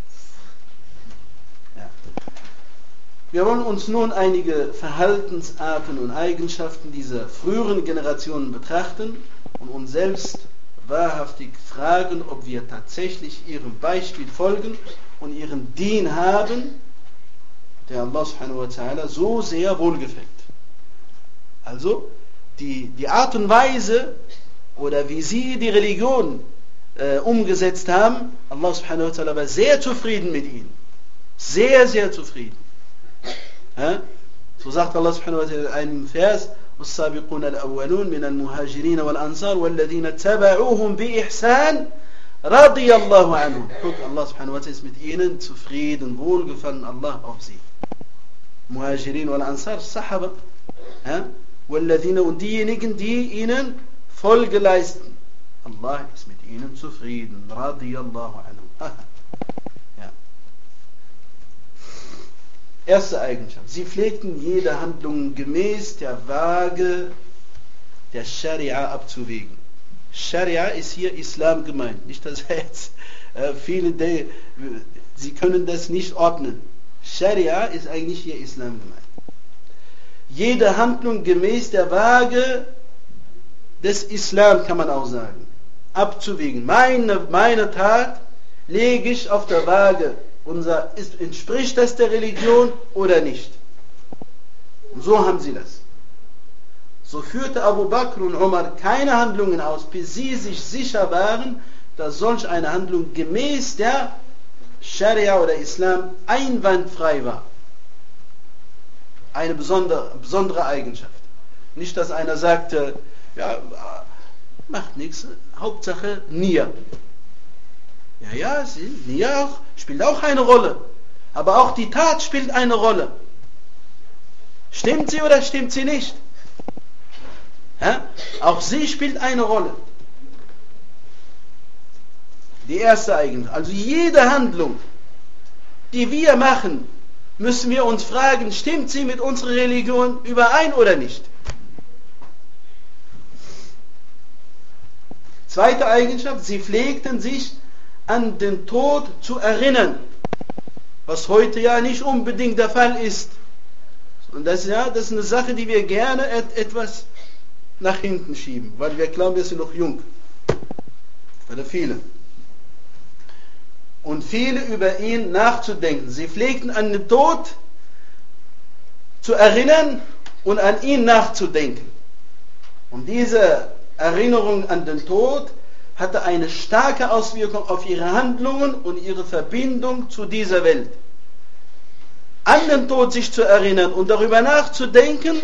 Ja. Wir wollen uns nun einige Verhaltensarten und Eigenschaften dieser früheren Generationen betrachten und uns selbst wahrhaftig fragen, ob wir tatsächlich ihrem Beispiel folgen und ihren Dien haben, der Allah subhanahu wa ta'ala so sehr wohlgefällt. Also die Art und Weise oder wie sie die Religion umgesetzt haben, Allah subhanahu wa ta'ala war sehr zufrieden mit ihnen. Sehr, sehr zufrieden. Ja? So sagt Allah subhanahu wa ta'ala in einem Vers: والسابقون الأولون من المهاجرين والأنصار والذين اتبعوهم بإحسان رضي الله عنهم. Guck, Allah subhanahu wa ta'ala ist mit ihnen zufrieden, wohlgefallen, Allah auf sie. Muhajirin wal Ansar, Sahaba. والذين, und diejenigen, die ihnen Folge leisten. Allah ist mit ihnen zufrieden. رضي الله عنهم. Ja. Erste Eigenschaft: Sie pflegten jede Handlung gemäß der Waage der Scharia abzuwägen. Scharia ist hier Islam gemeint. Nicht, dass jetzt viele, sie können das nicht ordnen. Scharia ist eigentlich hier Islam gemeint. Jede Handlung gemäß der Waage des Islam, kann man auch sagen, abzuwägen. Meine Tat lege ich auf der Waage. Entspricht das der Religion oder nicht? Und so haben sie das. So führte Abu Bakr und Umar keine Handlungen aus, bis sie sich sicher waren, dass solch eine Handlung gemäß der Scharia oder Islam einwandfrei war. Eine besondere Eigenschaft. Nicht, dass einer sagte, ja, macht nichts, Hauptsache Nia. Ja, Nia spielt auch eine Rolle. Aber auch die Tat spielt eine Rolle. Stimmt sie oder stimmt sie nicht? Ja? Auch sie spielt eine Rolle. Die erste Eigenschaft. Also jede Handlung, die wir machen, müssen wir uns fragen, stimmt sie mit unserer Religion überein oder nicht? Zweite Eigenschaft: Sie pflegten sich an den Tod zu erinnern, was heute ja nicht unbedingt der Fall ist. Und das ist eine Sache, die wir gerne etwas nach hinten schieben, weil wir glauben, wir sind noch jung. Oder viele. Und viele über ihn nachzudenken. Sie pflegten an den Tod zu erinnern und an ihn nachzudenken. Und diese Erinnerung an den Tod hatte eine starke Auswirkung auf ihre Handlungen und ihre Verbindung zu dieser Welt. An den Tod sich zu erinnern und darüber nachzudenken,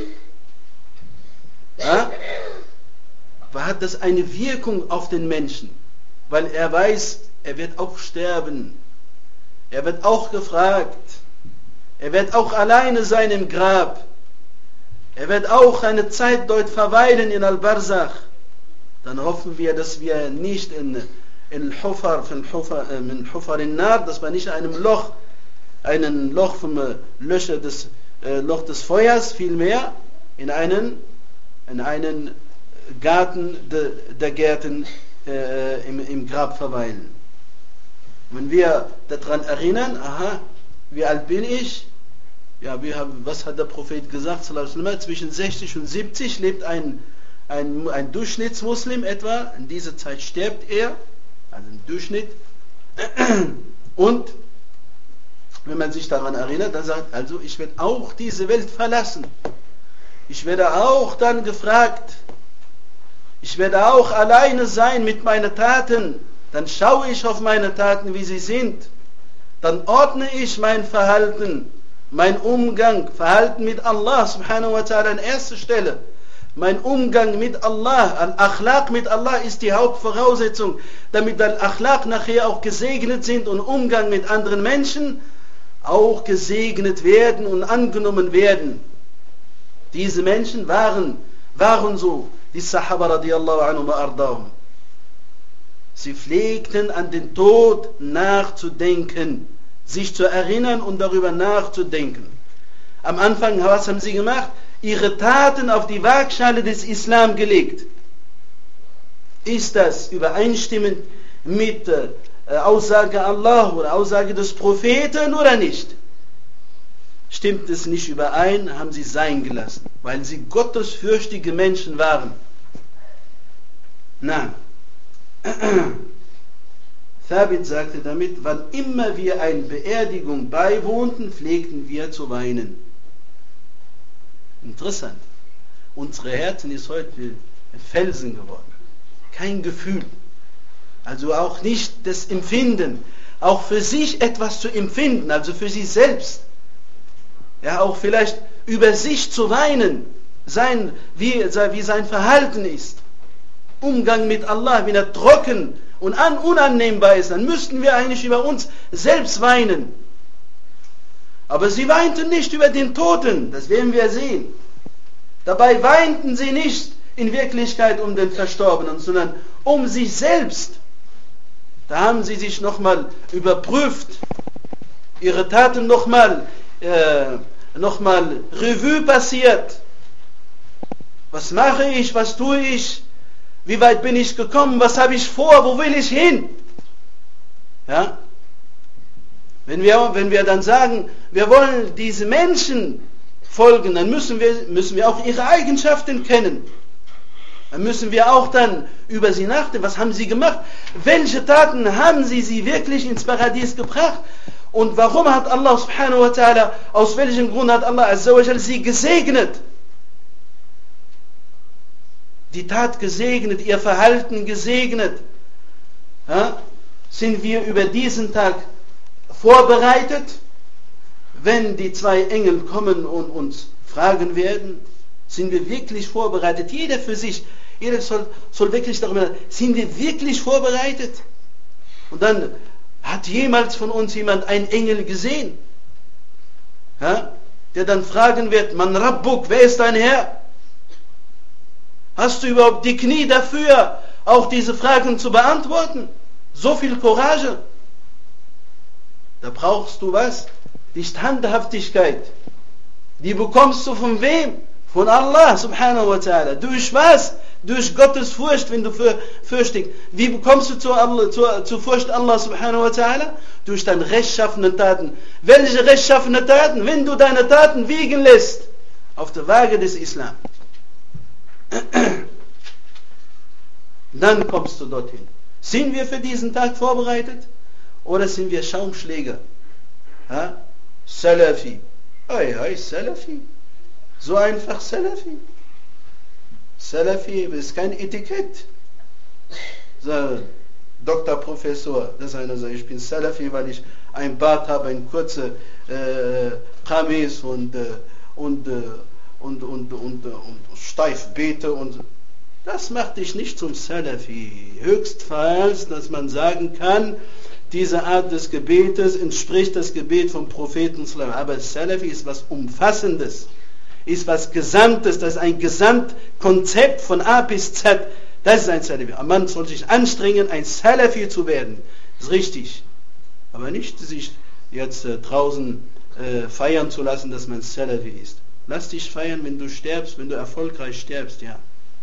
hat das eine Wirkung auf den Menschen, weil er weiß, er wird auch sterben, er wird auch gefragt, er wird auch alleine sein im Grab, er wird auch eine Zeit dort verweilen in Al-Barzakh. Dann hoffen wir, dass wir nicht in Hufar in Nar, dass wir nicht einen Loch vom Loch des Feuers, vielmehr in einen Garten der Gärten im Grab verweilen. Wenn wir daran erinnern, wie alt bin ich? Ja, was hat der Prophet gesagt? Zwischen 60 und 70 lebt ein Durchschnittsmuslim etwa, in dieser Zeit stirbt er, also im Durchschnitt. Und wenn man sich daran erinnert, dann sagt, also ich werde auch diese Welt verlassen. Ich werde auch dann gefragt. Ich werde auch alleine sein mit meinen Taten. Dann schaue ich auf meine Taten, wie sie sind. Dann ordne ich mein Verhalten, mein Umgang, Verhalten mit Allah subhanahu wa ta'ala an erster Stelle. Mein Umgang mit Allah, Al-Akhlaq mit Allah ist die Hauptvoraussetzung, damit Al-Akhlaq nachher auch gesegnet sind und Umgang mit anderen Menschen auch gesegnet werden und angenommen werden. Diese Menschen waren so, die Sahaba radiyallahu anhum wa ardahum. Sie pflegten an den Tod nachzudenken, sich zu erinnern und darüber nachzudenken. Am Anfang, was haben sie gemacht? Ihre Taten auf die Waagschale des Islam gelegt. Ist das übereinstimmend mit Aussage Allah oder Aussage des Propheten oder nicht? Stimmt es nicht überein, haben sie sein gelassen, weil sie gottesfürchtige Menschen waren. Nein. Thabit sagte damit, wann immer wir einer Beerdigung beiwohnten, pflegten wir zu weinen. Interessant. Unsere Herzen ist heute ein Felsen geworden. Kein Gefühl. Also auch nicht das Empfinden. Auch für sich etwas zu empfinden, also für sich selbst. Ja, auch vielleicht über sich zu weinen, wie sein Verhalten ist. Umgang mit Allah, wenn er trocken und unannehmbar ist, dann müssten wir eigentlich über uns selbst weinen. Aber sie weinten nicht über den Toten, das werden wir sehen. Dabei weinten sie nicht in Wirklichkeit um den Verstorbenen, sondern um sich selbst. Da haben sie sich nochmal überprüft, ihre Taten nochmal Revue passiert. Was mache ich, was tue ich? Wie weit bin ich gekommen? Was habe ich vor? Wo will ich hin? Ja? Wenn wir dann sagen, wir wollen diese Menschen folgen, dann müssen wir auch ihre Eigenschaften kennen. Dann müssen wir auch dann über sie nachdenken. Was haben sie gemacht? Welche Taten haben sie wirklich ins Paradies gebracht? Und warum hat Allah subhanahu wa ta'ala, aus welchem Grund hat Allah azza wa jal sie gesegnet? Die Tat gesegnet, ihr Verhalten gesegnet. Ja? Sind wir über diesen Tag vorbereitet, wenn die zwei Engel kommen und uns fragen werden? Sind wir wirklich vorbereitet? Jeder für sich, jeder soll wirklich darüber, sind wir wirklich vorbereitet? Und dann hat jemals von uns jemand einen Engel gesehen? Ja? Der dann fragen wird, Man Rabbuk, wer ist dein Herr? Hast du überhaupt die Knie dafür, auch diese Fragen zu beantworten? So viel Courage. Da brauchst du was? Die Standhaftigkeit. Die bekommst du von wem? Von Allah subhanahu wa ta'ala. Durch was? Durch Gottes Furcht, wenn du fürchtig. Wie bekommst du zur Furcht Allah subhanahu wa ta'ala? Durch deine rechtschaffenen Taten. Welche rechtschaffenen Taten? Wenn du deine Taten wiegen lässt auf der Waage des Islam. Dann kommst du dorthin. Sind wir für diesen Tag vorbereitet? Oder sind wir Schaumschläger? Ha? Salafi. Hey, Salafi. So einfach Salafi. Salafi ist kein Etikett. So, Doktor, Professor, das einer sagt, ich bin Salafi, weil ich ein Bart habe, ein kurze Kamis und steif bete und das macht dich nicht zum Salafi. Höchstfalls, dass man sagen kann, diese Art des Gebetes entspricht das Gebet vom Propheten. Aber Salafi ist was Umfassendes, ist was Gesamtes, das ist ein Gesamtkonzept von A bis Z. Das ist ein Salafi. Ein Mann soll sich anstrengen, ein Salafi zu werden. Das ist richtig. Aber nicht sich jetzt draußen feiern zu lassen, dass man Salafi ist. Lass dich feiern, wenn du stirbst, wenn du erfolgreich stirbst, ja.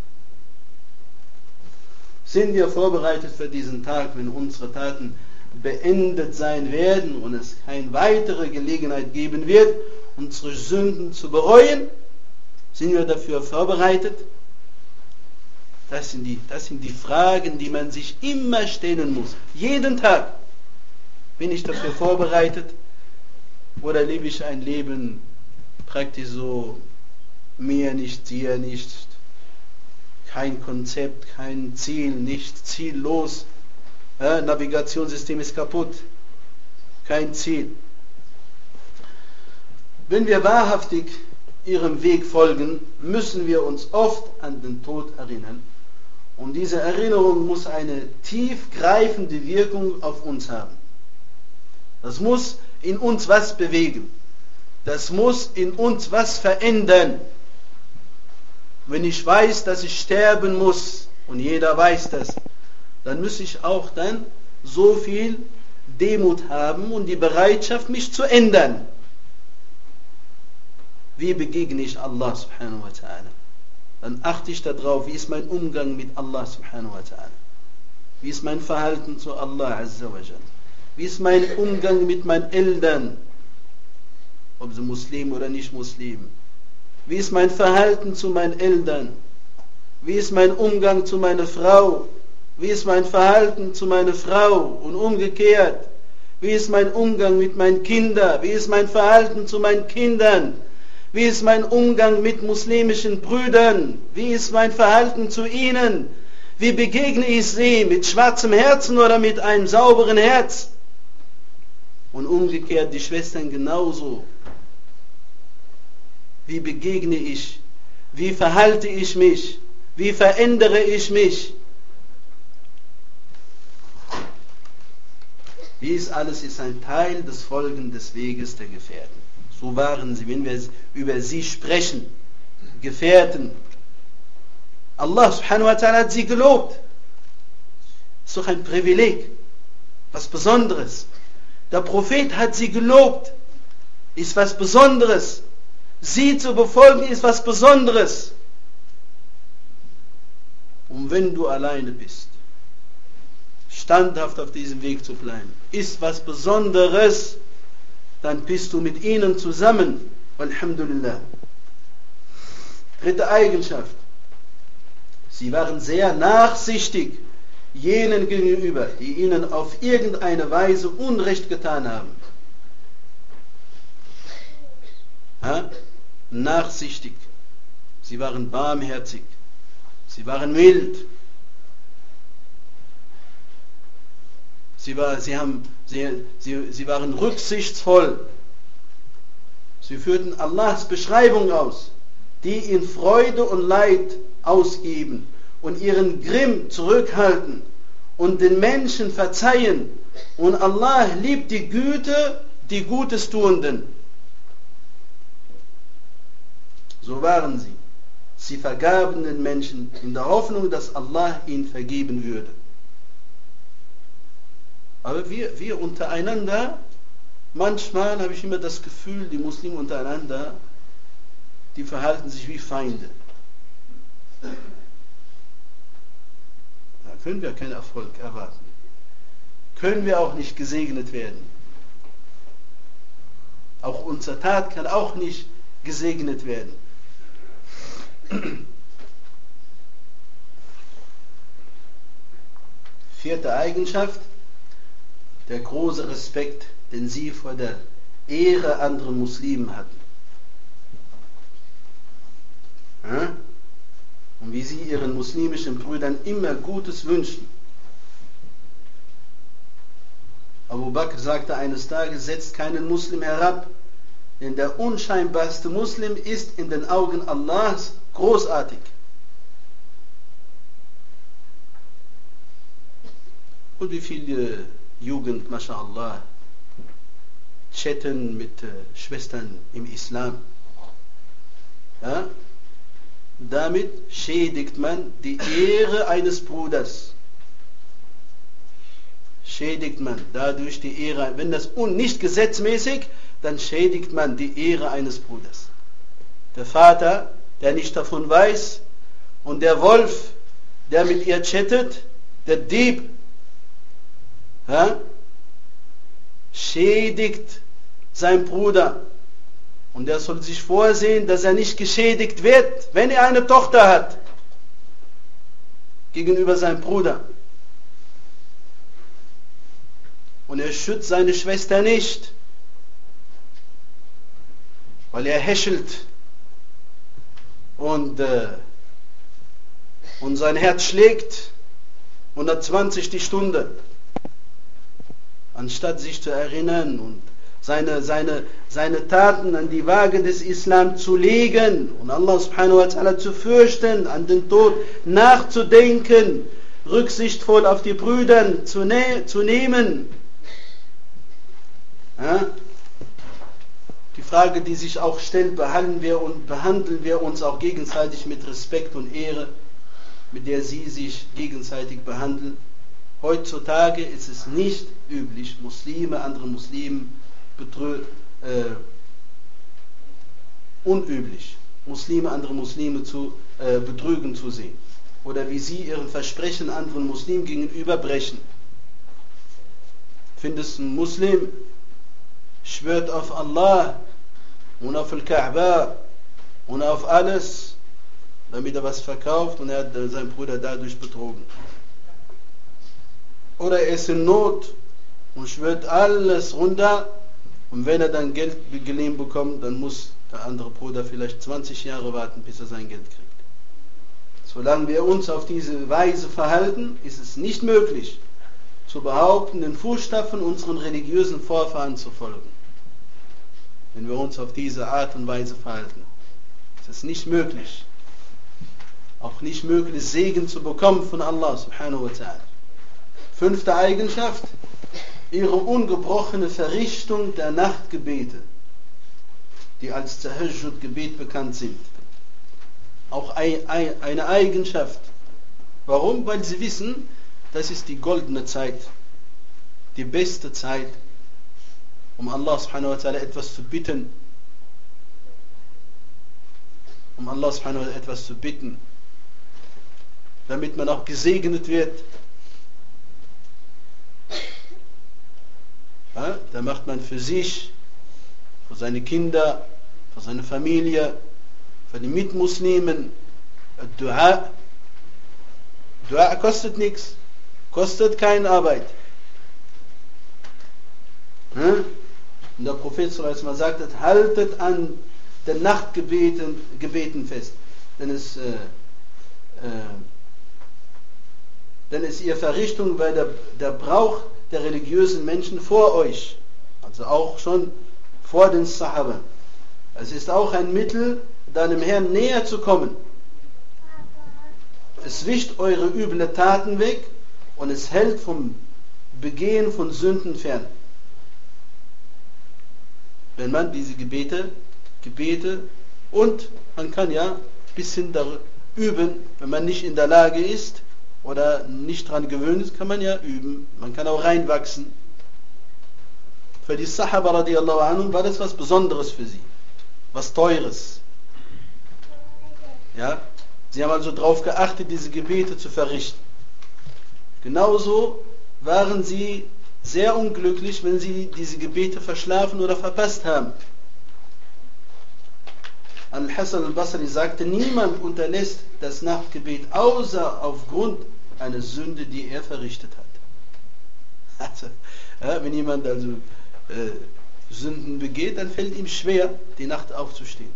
Sind wir vorbereitet für diesen Tag, wenn unsere Taten beendet sein werden und es keine weitere Gelegenheit geben wird, unsere Sünden zu bereuen? Sind wir dafür vorbereitet? Das sind die Fragen, die man sich immer stellen muss. Jeden Tag. Bin ich dafür vorbereitet? Oder lebe ich ein Leben praktisch so, mir nicht, dir nicht, kein Konzept, kein Ziel, nicht ziellos, Navigationssystem ist kaputt, kein Ziel. Wenn wir wahrhaftig ihrem Weg folgen, müssen wir uns oft an den Tod erinnern. Und diese Erinnerung muss eine tiefgreifende Wirkung auf uns haben. Das muss in uns was bewegen. Das muss in uns was verändern. Wenn ich weiß, dass ich sterben muss, und jeder weiß das, dann muss ich auch dann so viel Demut haben und die Bereitschaft, mich zu ändern. Wie begegne ich Allah subhanahu wa ta'ala? Dann achte ich darauf, wie ist mein Umgang mit Allah subhanahu wa ta'ala? Wie ist mein Verhalten zu Allah azza wa jal? Wie ist mein Umgang mit meinen Eltern? Ob sie Muslim oder nicht Muslim? Wie ist mein Verhalten zu meinen Eltern? Wie ist mein Umgang zu meiner Frau? Wie ist mein Verhalten zu meiner Frau und umgekehrt? Wie ist mein Umgang mit meinen Kindern? Wie ist mein Verhalten zu meinen Kindern? Wie ist mein Umgang mit muslimischen Brüdern? Wie ist mein Verhalten zu ihnen? Wie begegne ich sie? Mit schwarzem Herzen oder mit einem sauberen Herz? Und umgekehrt die Schwestern genauso. Wie begegne ich? Wie verhalte ich mich? Wie verändere ich mich? Dies alles ist ein Teil des Folgen des Weges der Gefährten. So waren sie, wenn wir über sie sprechen. Gefährten. Allah subhanahu wa ta'ala hat sie gelobt. Ist doch ein Privileg. Was Besonderes. Der Prophet hat sie gelobt. Ist was Besonderes. Sie zu befolgen ist was Besonderes. Und wenn du alleine bist, standhaft auf diesem Weg zu bleiben, ist was Besonderes, dann bist du mit ihnen zusammen. Alhamdulillah. Dritte Eigenschaft. Sie waren sehr nachsichtig jenen gegenüber, die ihnen auf irgendeine Weise Unrecht getan haben. Nachsichtig. Sie waren barmherzig. Sie waren mild. Sie waren rücksichtsvoll. Sie führten Allahs Beschreibung aus, die in Freude und Leid ausgeben und ihren Grimm zurückhalten und den Menschen verzeihen. Und Allah liebt die Güte, die Gutes tuenden. So waren sie. Sie vergaben den Menschen in der Hoffnung, dass Allah ihnen vergeben würde. Aber wir untereinander, manchmal habe ich immer das Gefühl, die Muslime untereinander, die verhalten sich wie Feinde. Da können wir keinen Erfolg erwarten. Können wir auch nicht gesegnet werden. Auch unsere Tat kann auch nicht gesegnet werden. Vierte Eigenschaft, der große Respekt, den sie vor der Ehre anderer Muslimen hatten. Und wie sie ihren muslimischen Brüdern immer Gutes wünschen. Abu Bakr sagte eines Tages, setzt keinen Muslim herab, denn der unscheinbarste Muslim ist in den Augen Allahs großartig. Und wie viele Jugend, mashallah, chatten mit Schwestern im Islam. Ja? Damit schädigt man die Ehre eines Bruders. Schädigt man dadurch die Ehre, wenn das nicht gesetzmäßig, dann schädigt man die Ehre eines Bruders. Der Vater, der nicht davon weiß, und der Wolf, der mit ihr chattet, der Dieb, schädigt seinen Bruder. Und er soll sich vorsehen, dass er nicht geschädigt wird, wenn er eine Tochter hat, gegenüber seinem Bruder. Und er schützt seine Schwester nicht, weil er häschelt und sein Herz schlägt 120 die Stunde, anstatt sich zu erinnern und seine Taten an die Waage des Islam zu legen und Allah subhanahu wa ta'ala zu fürchten, an den Tod nachzudenken, rücksichtsvoll auf die Brüder zu nehmen. Ja? Die Frage, die sich auch stellt, behandeln wir uns auch gegenseitig mit Respekt und Ehre, mit der sie sich gegenseitig behandeln? Heutzutage ist es nicht üblich, Muslime, andere Muslimen unüblich, Muslime, andere Muslime zu betrügen zu sehen. Oder wie sie ihren Versprechen anderen Muslimen gegenüber brechen. Findest du einen Muslim, schwört auf Allah und auf Al-Kaaba und auf alles, damit er was verkauft und er hat seinen Bruder dadurch betrogen. Oder er ist in Not und schwört alles runter und wenn er dann Geld geliehen bekommt, dann muss der andere Bruder vielleicht 20 Jahre warten, bis er sein Geld kriegt. Solange wir uns auf diese Weise verhalten, ist es nicht möglich, zu behaupten, den Fußstapfen unseren religiösen Vorfahren zu folgen. Wenn wir uns auf diese Art und Weise verhalten, ist es nicht möglich. Auch nicht möglich, Segen zu bekommen von Allah subhanahu wa ta'ala. 5. Eigenschaft, ihre ungebrochene Verrichtung der Nachtgebete, die als Tahajjud-Gebet bekannt sind. Auch eine Eigenschaft. Warum? Weil sie wissen, das ist die goldene Zeit, die beste Zeit, um Allah subhanahu wa ta'ala etwas zu bitten, damit man auch gesegnet wird. Ja, da macht man für sich, für seine Kinder, für seine Familie, für die Mitmuslimen Dua. Dua kostet nichts, kostet keine Arbeit. Und der Prophet sallallahu alaihi wasallam sagt, haltet an den Nachtgebeten fest, denn es ist ihr Verrichtung, weil der Brauch der religiösen Menschen vor euch, also auch schon vor den Sahaba. Es ist auch ein Mittel, deinem Herrn näher zu kommen. Es wischt eure üble Taten weg und es hält vom Begehen von Sünden fern. Wenn man diese Gebete und man kann ja ein bisschen üben, wenn man nicht in der Lage ist oder nicht daran gewöhnt ist, kann man ja üben. Man kann auch reinwachsen. Für die Sahaba radiallahu anhum war das was Besonderes für sie. Was Teures. Ja? Sie haben also darauf geachtet, diese Gebete zu verrichten. Genauso waren sie sehr unglücklich, wenn sie diese Gebete verschlafen oder verpasst haben. Al-Hasan al-Basri sagte, niemand unterlässt das Nachtgebet, außer aufgrund einer Sünde, die er verrichtet hat. Also, ja, wenn jemand also Sünden begeht, dann fällt ihm schwer, die Nacht aufzustehen.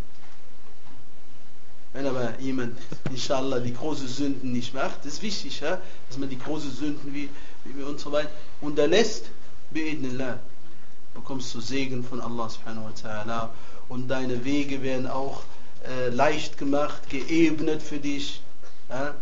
Wenn aber jemand, inshallah, die großen Sünden nicht macht, ist wichtig, ja, dass man die großen Sünden wie und so weiter unterlässt, bi'idnillah, bekommst du Segen von Allah subhanahu wa ta'ala und deine Wege werden auch leicht gemacht, geebnet für dich. Ja?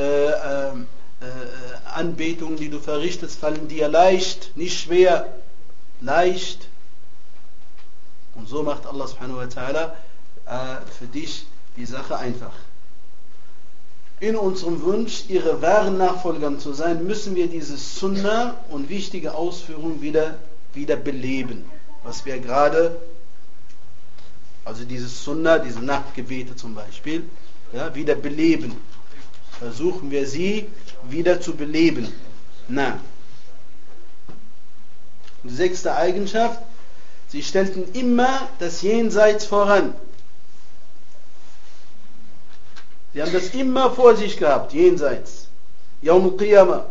Anbetungen, die du verrichtest, fallen dir leicht, nicht schwer, leicht. Und so macht Allah subhanahu wa ta'ala für dich die Sache einfach. In unserem Wunsch, ihre wahren Nachfolger zu sein, müssen wir diese Sunnah und wichtige Ausführung wieder beleben. Was wir gerade, also diese Sunnah, diese Nachtgebete zum Beispiel, ja, wieder beleben. Versuchen wir sie wieder zu beleben. Na. 6. Eigenschaft, sie stellten immer das Jenseits voran. Sie haben das immer vor sich gehabt, jenseits. Yawm al-Qiyamah.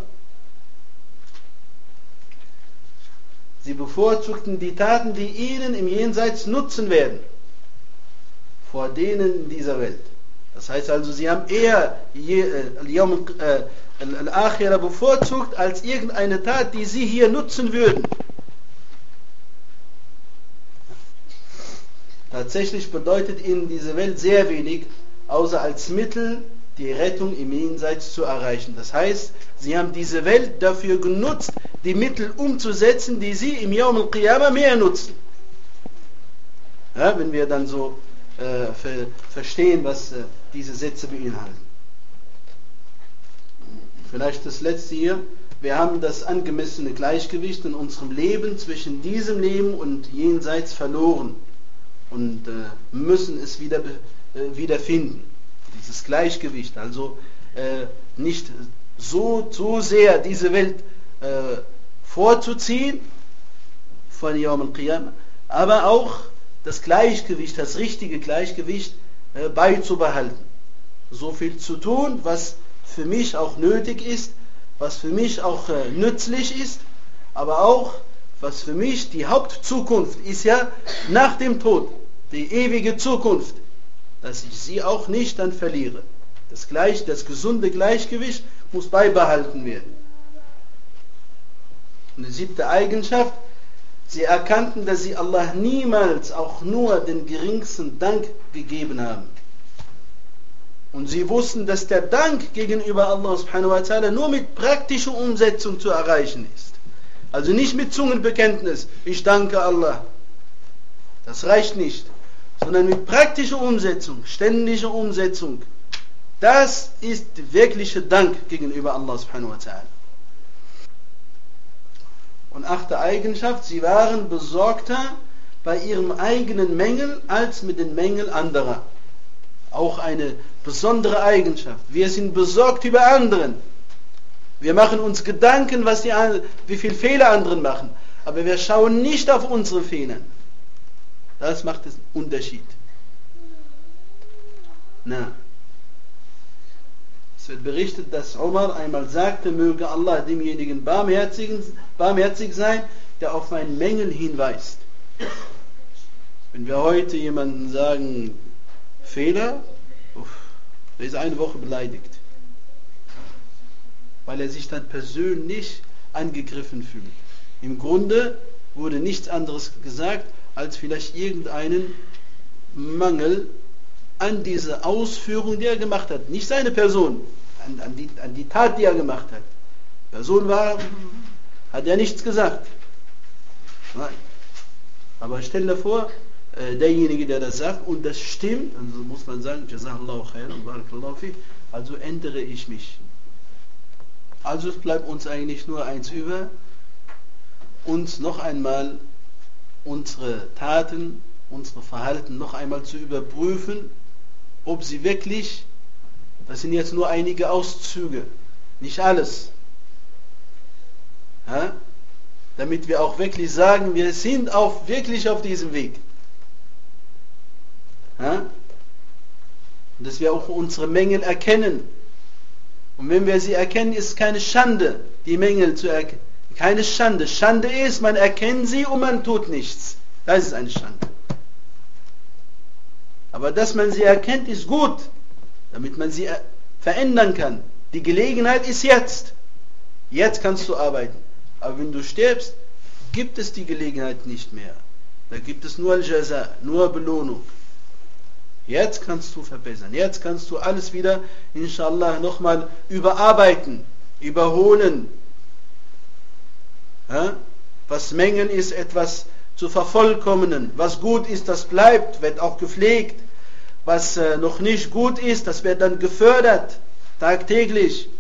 Sie bevorzugten die Taten, die ihnen im Jenseits nutzen werden, vor denen in dieser Welt. Das heißt also, sie haben eher Yawm al-Akhirah bevorzugt, als irgendeine Tat, die sie hier nutzen würden. Tatsächlich bedeutet ihnen diese Welt sehr wenig, außer als Mittel, die Rettung im Jenseits zu erreichen. Das heißt, sie haben diese Welt dafür genutzt, die Mittel umzusetzen, die sie im Yawm al-Qiyamah mehr nutzen. Ja, wenn wir dann so verstehen, was diese Sätze beinhalten. Vielleicht das letzte hier. wir haben das angemessene Gleichgewicht in unserem Leben zwischen diesem Leben und jenseits verloren und müssen es wieder finden. Dieses Gleichgewicht, also nicht so sehr diese Welt vorzuziehen von Yawm al-Qiyamah, aber auch das Gleichgewicht, das richtige Gleichgewicht beizubehalten. So viel zu tun, was für mich auch nötig ist, was für mich auch nützlich ist, aber auch, was für mich die Hauptzukunft ist ja nach dem Tod, die ewige Zukunft, dass ich sie auch nicht dann verliere. Das gesunde Gleichgewicht muss beibehalten werden. Und die 7. Eigenschaft, sie erkannten, dass sie Allah niemals auch nur den geringsten Dank gegeben haben. Und sie wussten, dass der Dank gegenüber Allah subhanahu wa ta'ala nur mit praktischer Umsetzung zu erreichen ist. Also nicht mit Zungenbekenntnis, ich danke Allah. Das reicht nicht. Sondern mit praktischer Umsetzung, ständiger Umsetzung. Das ist der wirkliche Dank gegenüber Allah subhanahu wa ta'ala. Und 8. Eigenschaft, sie waren besorgter bei ihrem eigenen Mängel als mit den Mängeln anderer. Auch eine besondere Eigenschaft. Wir sind besorgt über anderen. Wir machen uns Gedanken, wie viele Fehler anderen machen. Aber wir schauen nicht auf unsere Fehler. Das macht den Unterschied. Es wird berichtet, dass Umar einmal sagte, möge Allah demjenigen barmherzig sein, der auf meinen Mängel hinweist. Wenn wir heute jemanden sagen, Fehler, der ist eine Woche beleidigt. Weil er sich dann persönlich angegriffen fühlt. Im Grunde wurde nichts anderes gesagt, als vielleicht irgendeinen Mangel an diese Ausführung, die er gemacht hat. Nicht seine Person, an die Tat, die er gemacht hat. Person hat er nichts gesagt. Nein. Aber stell dir vor, derjenige, der das sagt, und das stimmt, also muss man sagen, Jazakallahu khairan, barakallahu fi, also ändere ich mich. Also es bleibt uns eigentlich nur eins über, uns noch einmal unsere Taten, unsere Verhalten noch einmal zu überprüfen, ob sie wirklich, das sind jetzt nur einige Auszüge, nicht alles, damit wir auch wirklich sagen, wir sind wirklich auf diesem Weg. Und dass wir auch unsere Mängel erkennen. Und wenn wir sie erkennen, ist es keine Schande, die Mängel zu erkennen. Keine Schande. Schande ist, man erkennt sie und man tut nichts. Das ist eine Schande. Aber dass man sie erkennt, ist gut, damit man sie verändern kann. Die Gelegenheit ist jetzt. Jetzt kannst du arbeiten. Aber wenn du stirbst, gibt es die Gelegenheit nicht mehr. Da gibt es nur Al-Jaza, nur Belohnung. Jetzt kannst du verbessern. Jetzt kannst du alles wieder, inshallah, nochmal überarbeiten, überholen. Was Mängel ist, etwas zu vervollkommnen. Was gut ist, das bleibt, wird auch gepflegt. Was noch nicht gut ist, das wird dann gefördert, tagtäglich.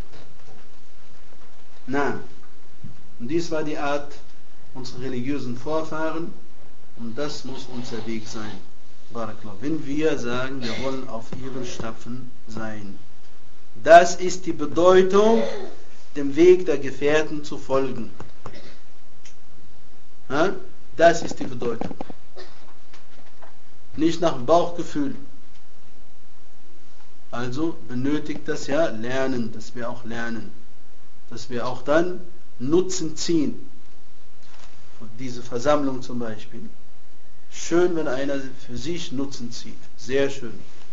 Und dies war die Art unserer religiösen Vorfahren und das muss unser Weg sein. Wenn wir sagen, wir wollen auf ihren Stapfen sein. Das ist die Bedeutung, dem Weg der Gefährten zu folgen. Das ist die Bedeutung. Nicht nach Bauchgefühl. Also benötigt das ja Lernen, dass wir auch lernen. Dass wir auch dann Nutzen ziehen. Und diese Versammlung zum Beispiel. Schön, wenn einer für sich Nutzen zieht. Sehr schön.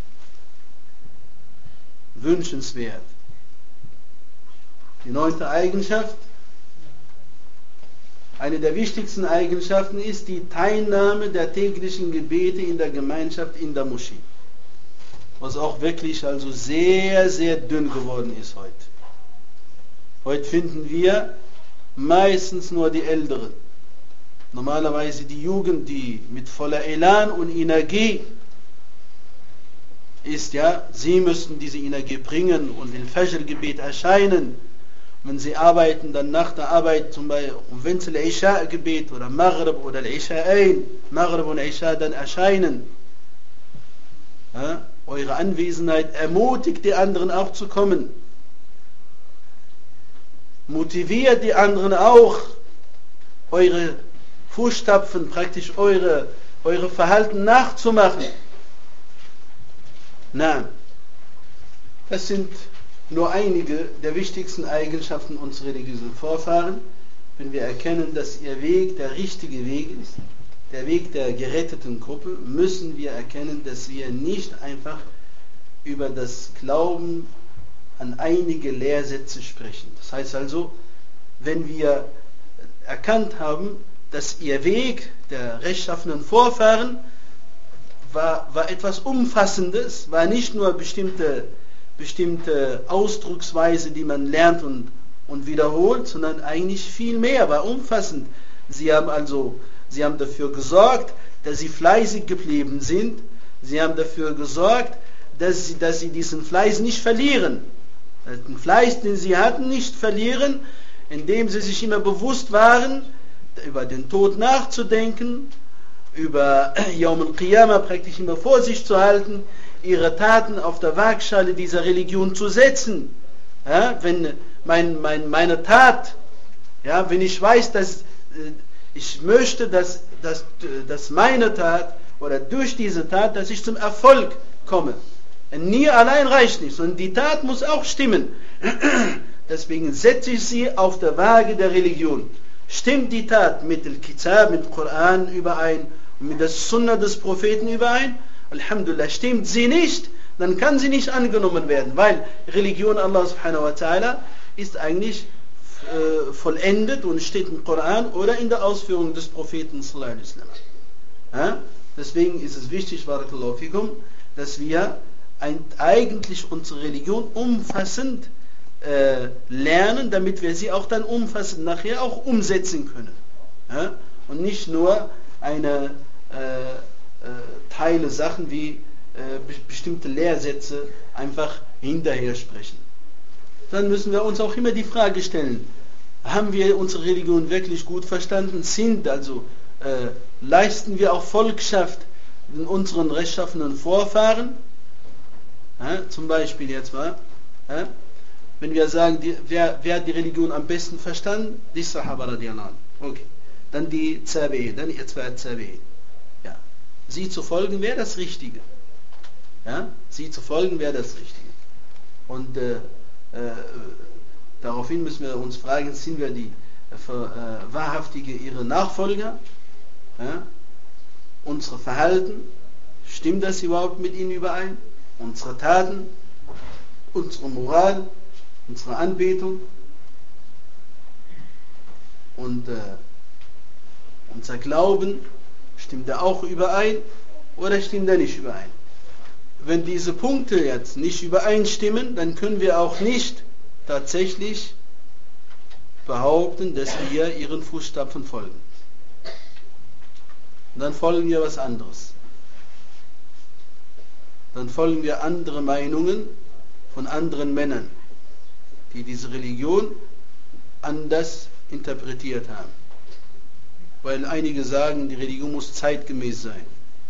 Wünschenswert. Die 9. Eigenschaft, eine der wichtigsten Eigenschaften ist die Teilnahme der täglichen Gebete in der Gemeinschaft in der Moschee. Was auch wirklich also sehr, sehr dünn geworden ist heute. Heute finden wir meistens nur die Älteren. Normalerweise die Jugend, die mit voller Elan und Energie ist, sie müssten diese Energie bringen und im Fajr-Gebet erscheinen wenn sie arbeiten, dann nach der Arbeit, zum Beispiel, wenn sie Al-Isha-Gebet oder Maghrib oder Al-Isha'ain, Maghrib und Isha dann erscheinen, ja, eure Anwesenheit ermutigt die anderen auch zu kommen. Motiviert die anderen auch, eure Fußstapfen, praktisch eure Verhalten nachzumachen. Na, das sind nur einige der wichtigsten Eigenschaften unserer religiösen Vorfahren. Wenn wir erkennen, dass ihr Weg der richtige Weg ist, der Weg der geretteten Gruppe, müssen wir erkennen, dass wir nicht einfach über das Glauben an einige Lehrsätze sprechen. Das heißt also, wenn wir erkannt haben, dass ihr Weg der rechtschaffenen Vorfahren war etwas Umfassendes, war nicht nur bestimmte Ausdrucksweise, die man lernt und wiederholt, sondern eigentlich viel mehr, war umfassend. Sie haben dafür gesorgt, dass sie fleißig geblieben sind. Sie haben dafür gesorgt, dass sie diesen Fleiß nicht verlieren. Den Fleiß, den sie hatten, nicht verlieren, indem sie sich immer bewusst waren, über den Tod nachzudenken, über Yawm al-Qiyamah praktisch immer vor sich zu halten, ihre Taten auf der Waagschale dieser Religion zu setzen. Ja, wenn meine Tat, ja, wenn ich weiß, dass ich möchte, dass meine Tat oder durch diese Tat, dass ich zum Erfolg komme. Nie allein reicht nicht, sondern die Tat muss auch stimmen. Deswegen setze ich sie auf der Waage der Religion. Stimmt die Tat mit dem Kitab, mit dem Koran überein und mit der Sunna des Propheten überein? Alhamdulillah, stimmt sie nicht, dann kann sie nicht angenommen werden, weil Religion Allah subhanahu wa ta'ala ist eigentlich vollendet und steht im Koran oder in der Ausführung des Propheten sallallahu alaihi wasallam. Ja? Deswegen ist es wichtig, barakallahu fikum, dass wir eigentlich unsere Religion umfassend lernen, damit wir sie auch dann umfassend nachher auch umsetzen können. Ja? Und nicht nur Teile, Sachen wie bestimmte Lehrsätze einfach hinterher sprechen. Dann müssen wir uns auch immer die Frage stellen, haben wir unsere Religion wirklich gut verstanden? Leisten wir auch Volkschaft in unseren rechtschaffenen Vorfahren? Ja, zum Beispiel jetzt mal, ja, wenn wir sagen, wer hat die Religion am besten verstanden? Die Sahaba radiyallahu anhu. Okay. Dann die Tabi'in, dann die Tabi'in. Ja. Sie zu folgen wäre das Richtige. Ja? Sie zu folgen wäre das Richtige. Und daraufhin müssen wir uns fragen, sind wir die wahrhaftige ihre Nachfolger? Ja? Unsere Verhalten, stimmt das überhaupt mit ihnen überein? Unsere Taten, unsere Moral, unsere Anbetung und unser Glauben, stimmt er auch überein oder stimmt er nicht überein? Wenn diese Punkte jetzt nicht übereinstimmen, dann können wir auch nicht tatsächlich behaupten, dass wir ihren Fußstapfen folgen. Und dann folgen wir was anderes. Dann folgen wir andere Meinungen von anderen Männern, die diese Religion anders interpretiert haben. Weil einige sagen, die Religion muss zeitgemäß sein.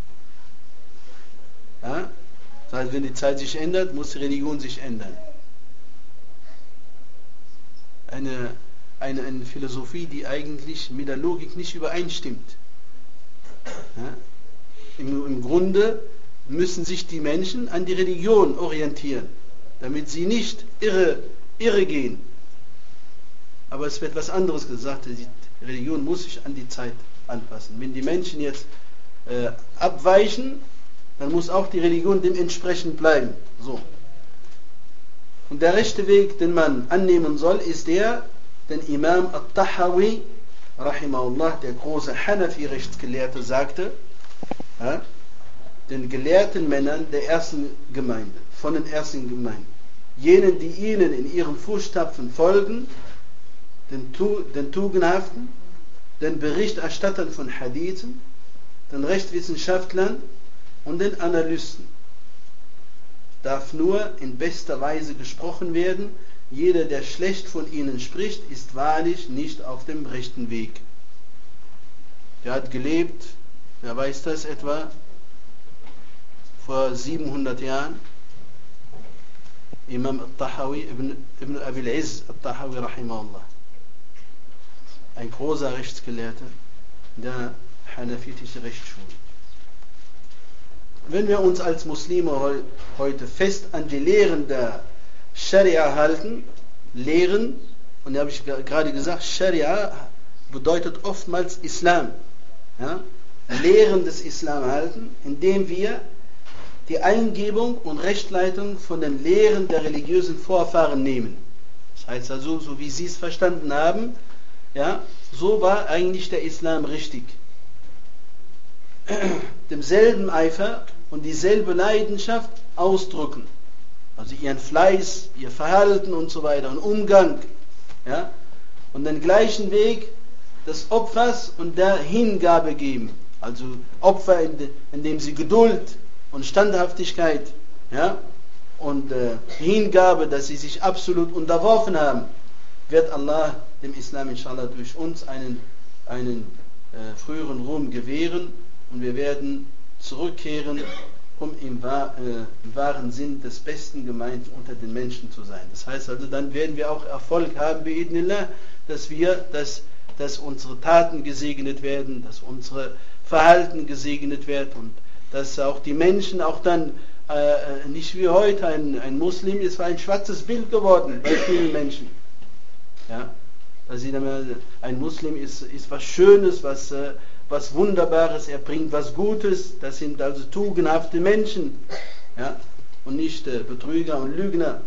Ja? Das heißt, wenn die Zeit sich ändert, muss die Religion sich ändern. Eine Philosophie, die eigentlich mit der Logik nicht übereinstimmt. Ja? Im Grunde müssen sich die Menschen an die Religion orientieren, damit sie nicht irre gehen. Aber es wird was anderes gesagt, die Religion muss sich an die Zeit anpassen. Wenn die Menschen jetzt abweichen, dann muss auch die Religion dementsprechend bleiben. So. Und der rechte Weg, den man annehmen soll, ist den Imam At-Tahawi, rahimahullah, der große Hanafi-Rechtsgelehrte, sagte, ja, den gelehrten Männern der ersten Gemeinde, von den ersten Gemeinden, jenen, die ihnen in ihren Fußstapfen folgen, den Tugendhaften, den Berichterstattern von Hadithen, den Rechtswissenschaftlern und den Analysten, darf nur in bester Weise gesprochen werden, jeder, der schlecht von ihnen spricht, ist wahrlich nicht auf dem rechten Weg. Der hat gelebt, wer weiß das etwa, vor 700 Jahren. Imam al-Tahawi, Ibn Abil Izz al-Tahawi, rahimahullah. Ein großer Rechtsgelehrter der hanafitischen Rechtsschule. Wenn wir uns als Muslime heute fest an die Lehren der Scharia halten, Lehren, und da habe ich gerade gesagt, Scharia bedeutet oftmals Islam. Ja? Lehren des Islam halten, indem wir die Eingebung und Rechtleitung von den Lehren der religiösen Vorfahren nehmen. Das heißt also, so wie sie es verstanden haben, ja, so war eigentlich der Islam richtig. Demselben Eifer und dieselbe Leidenschaft ausdrücken. Also ihren Fleiß, ihr Verhalten und so weiter und Umgang. Ja? Und den gleichen Weg des Opfers und der Hingabe geben. Also Opfer, indem sie Geduld und Standhaftigkeit, ja, und Hingabe, dass sie sich absolut unterworfen haben, wird Allah dem Islam inshallah durch uns einen früheren Ruhm gewähren und wir werden zurückkehren, um im wahren Sinn des Besten gemeint unter den Menschen zu sein. Das heißt also, dann werden wir auch Erfolg haben, bi'idnillah, dass unsere Taten gesegnet werden, dass unsere Verhalten gesegnet wird und dass auch die Menschen auch dann nicht wie heute ein Muslim ist ein schwarzes Bild geworden bei vielen Menschen. Ja, ein Muslim ist was Schönes, was Wunderbares, er bringt was Gutes, das sind also tugendhafte Menschen, ja, und nicht Betrüger und Lügner.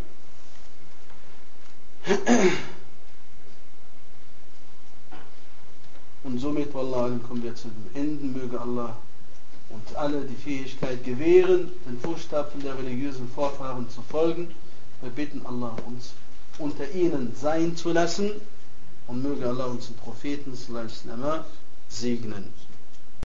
Und somit, Wallah, kommen wir zu dem Ende. Möge Allah uns alle die Fähigkeit gewähren, den Fußstapfen der religiösen Vorfahren zu folgen. Wir bitten Allah, uns unter ihnen sein zu lassen und möge Allah uns den Propheten sallallahu alaihi wasallam segnen.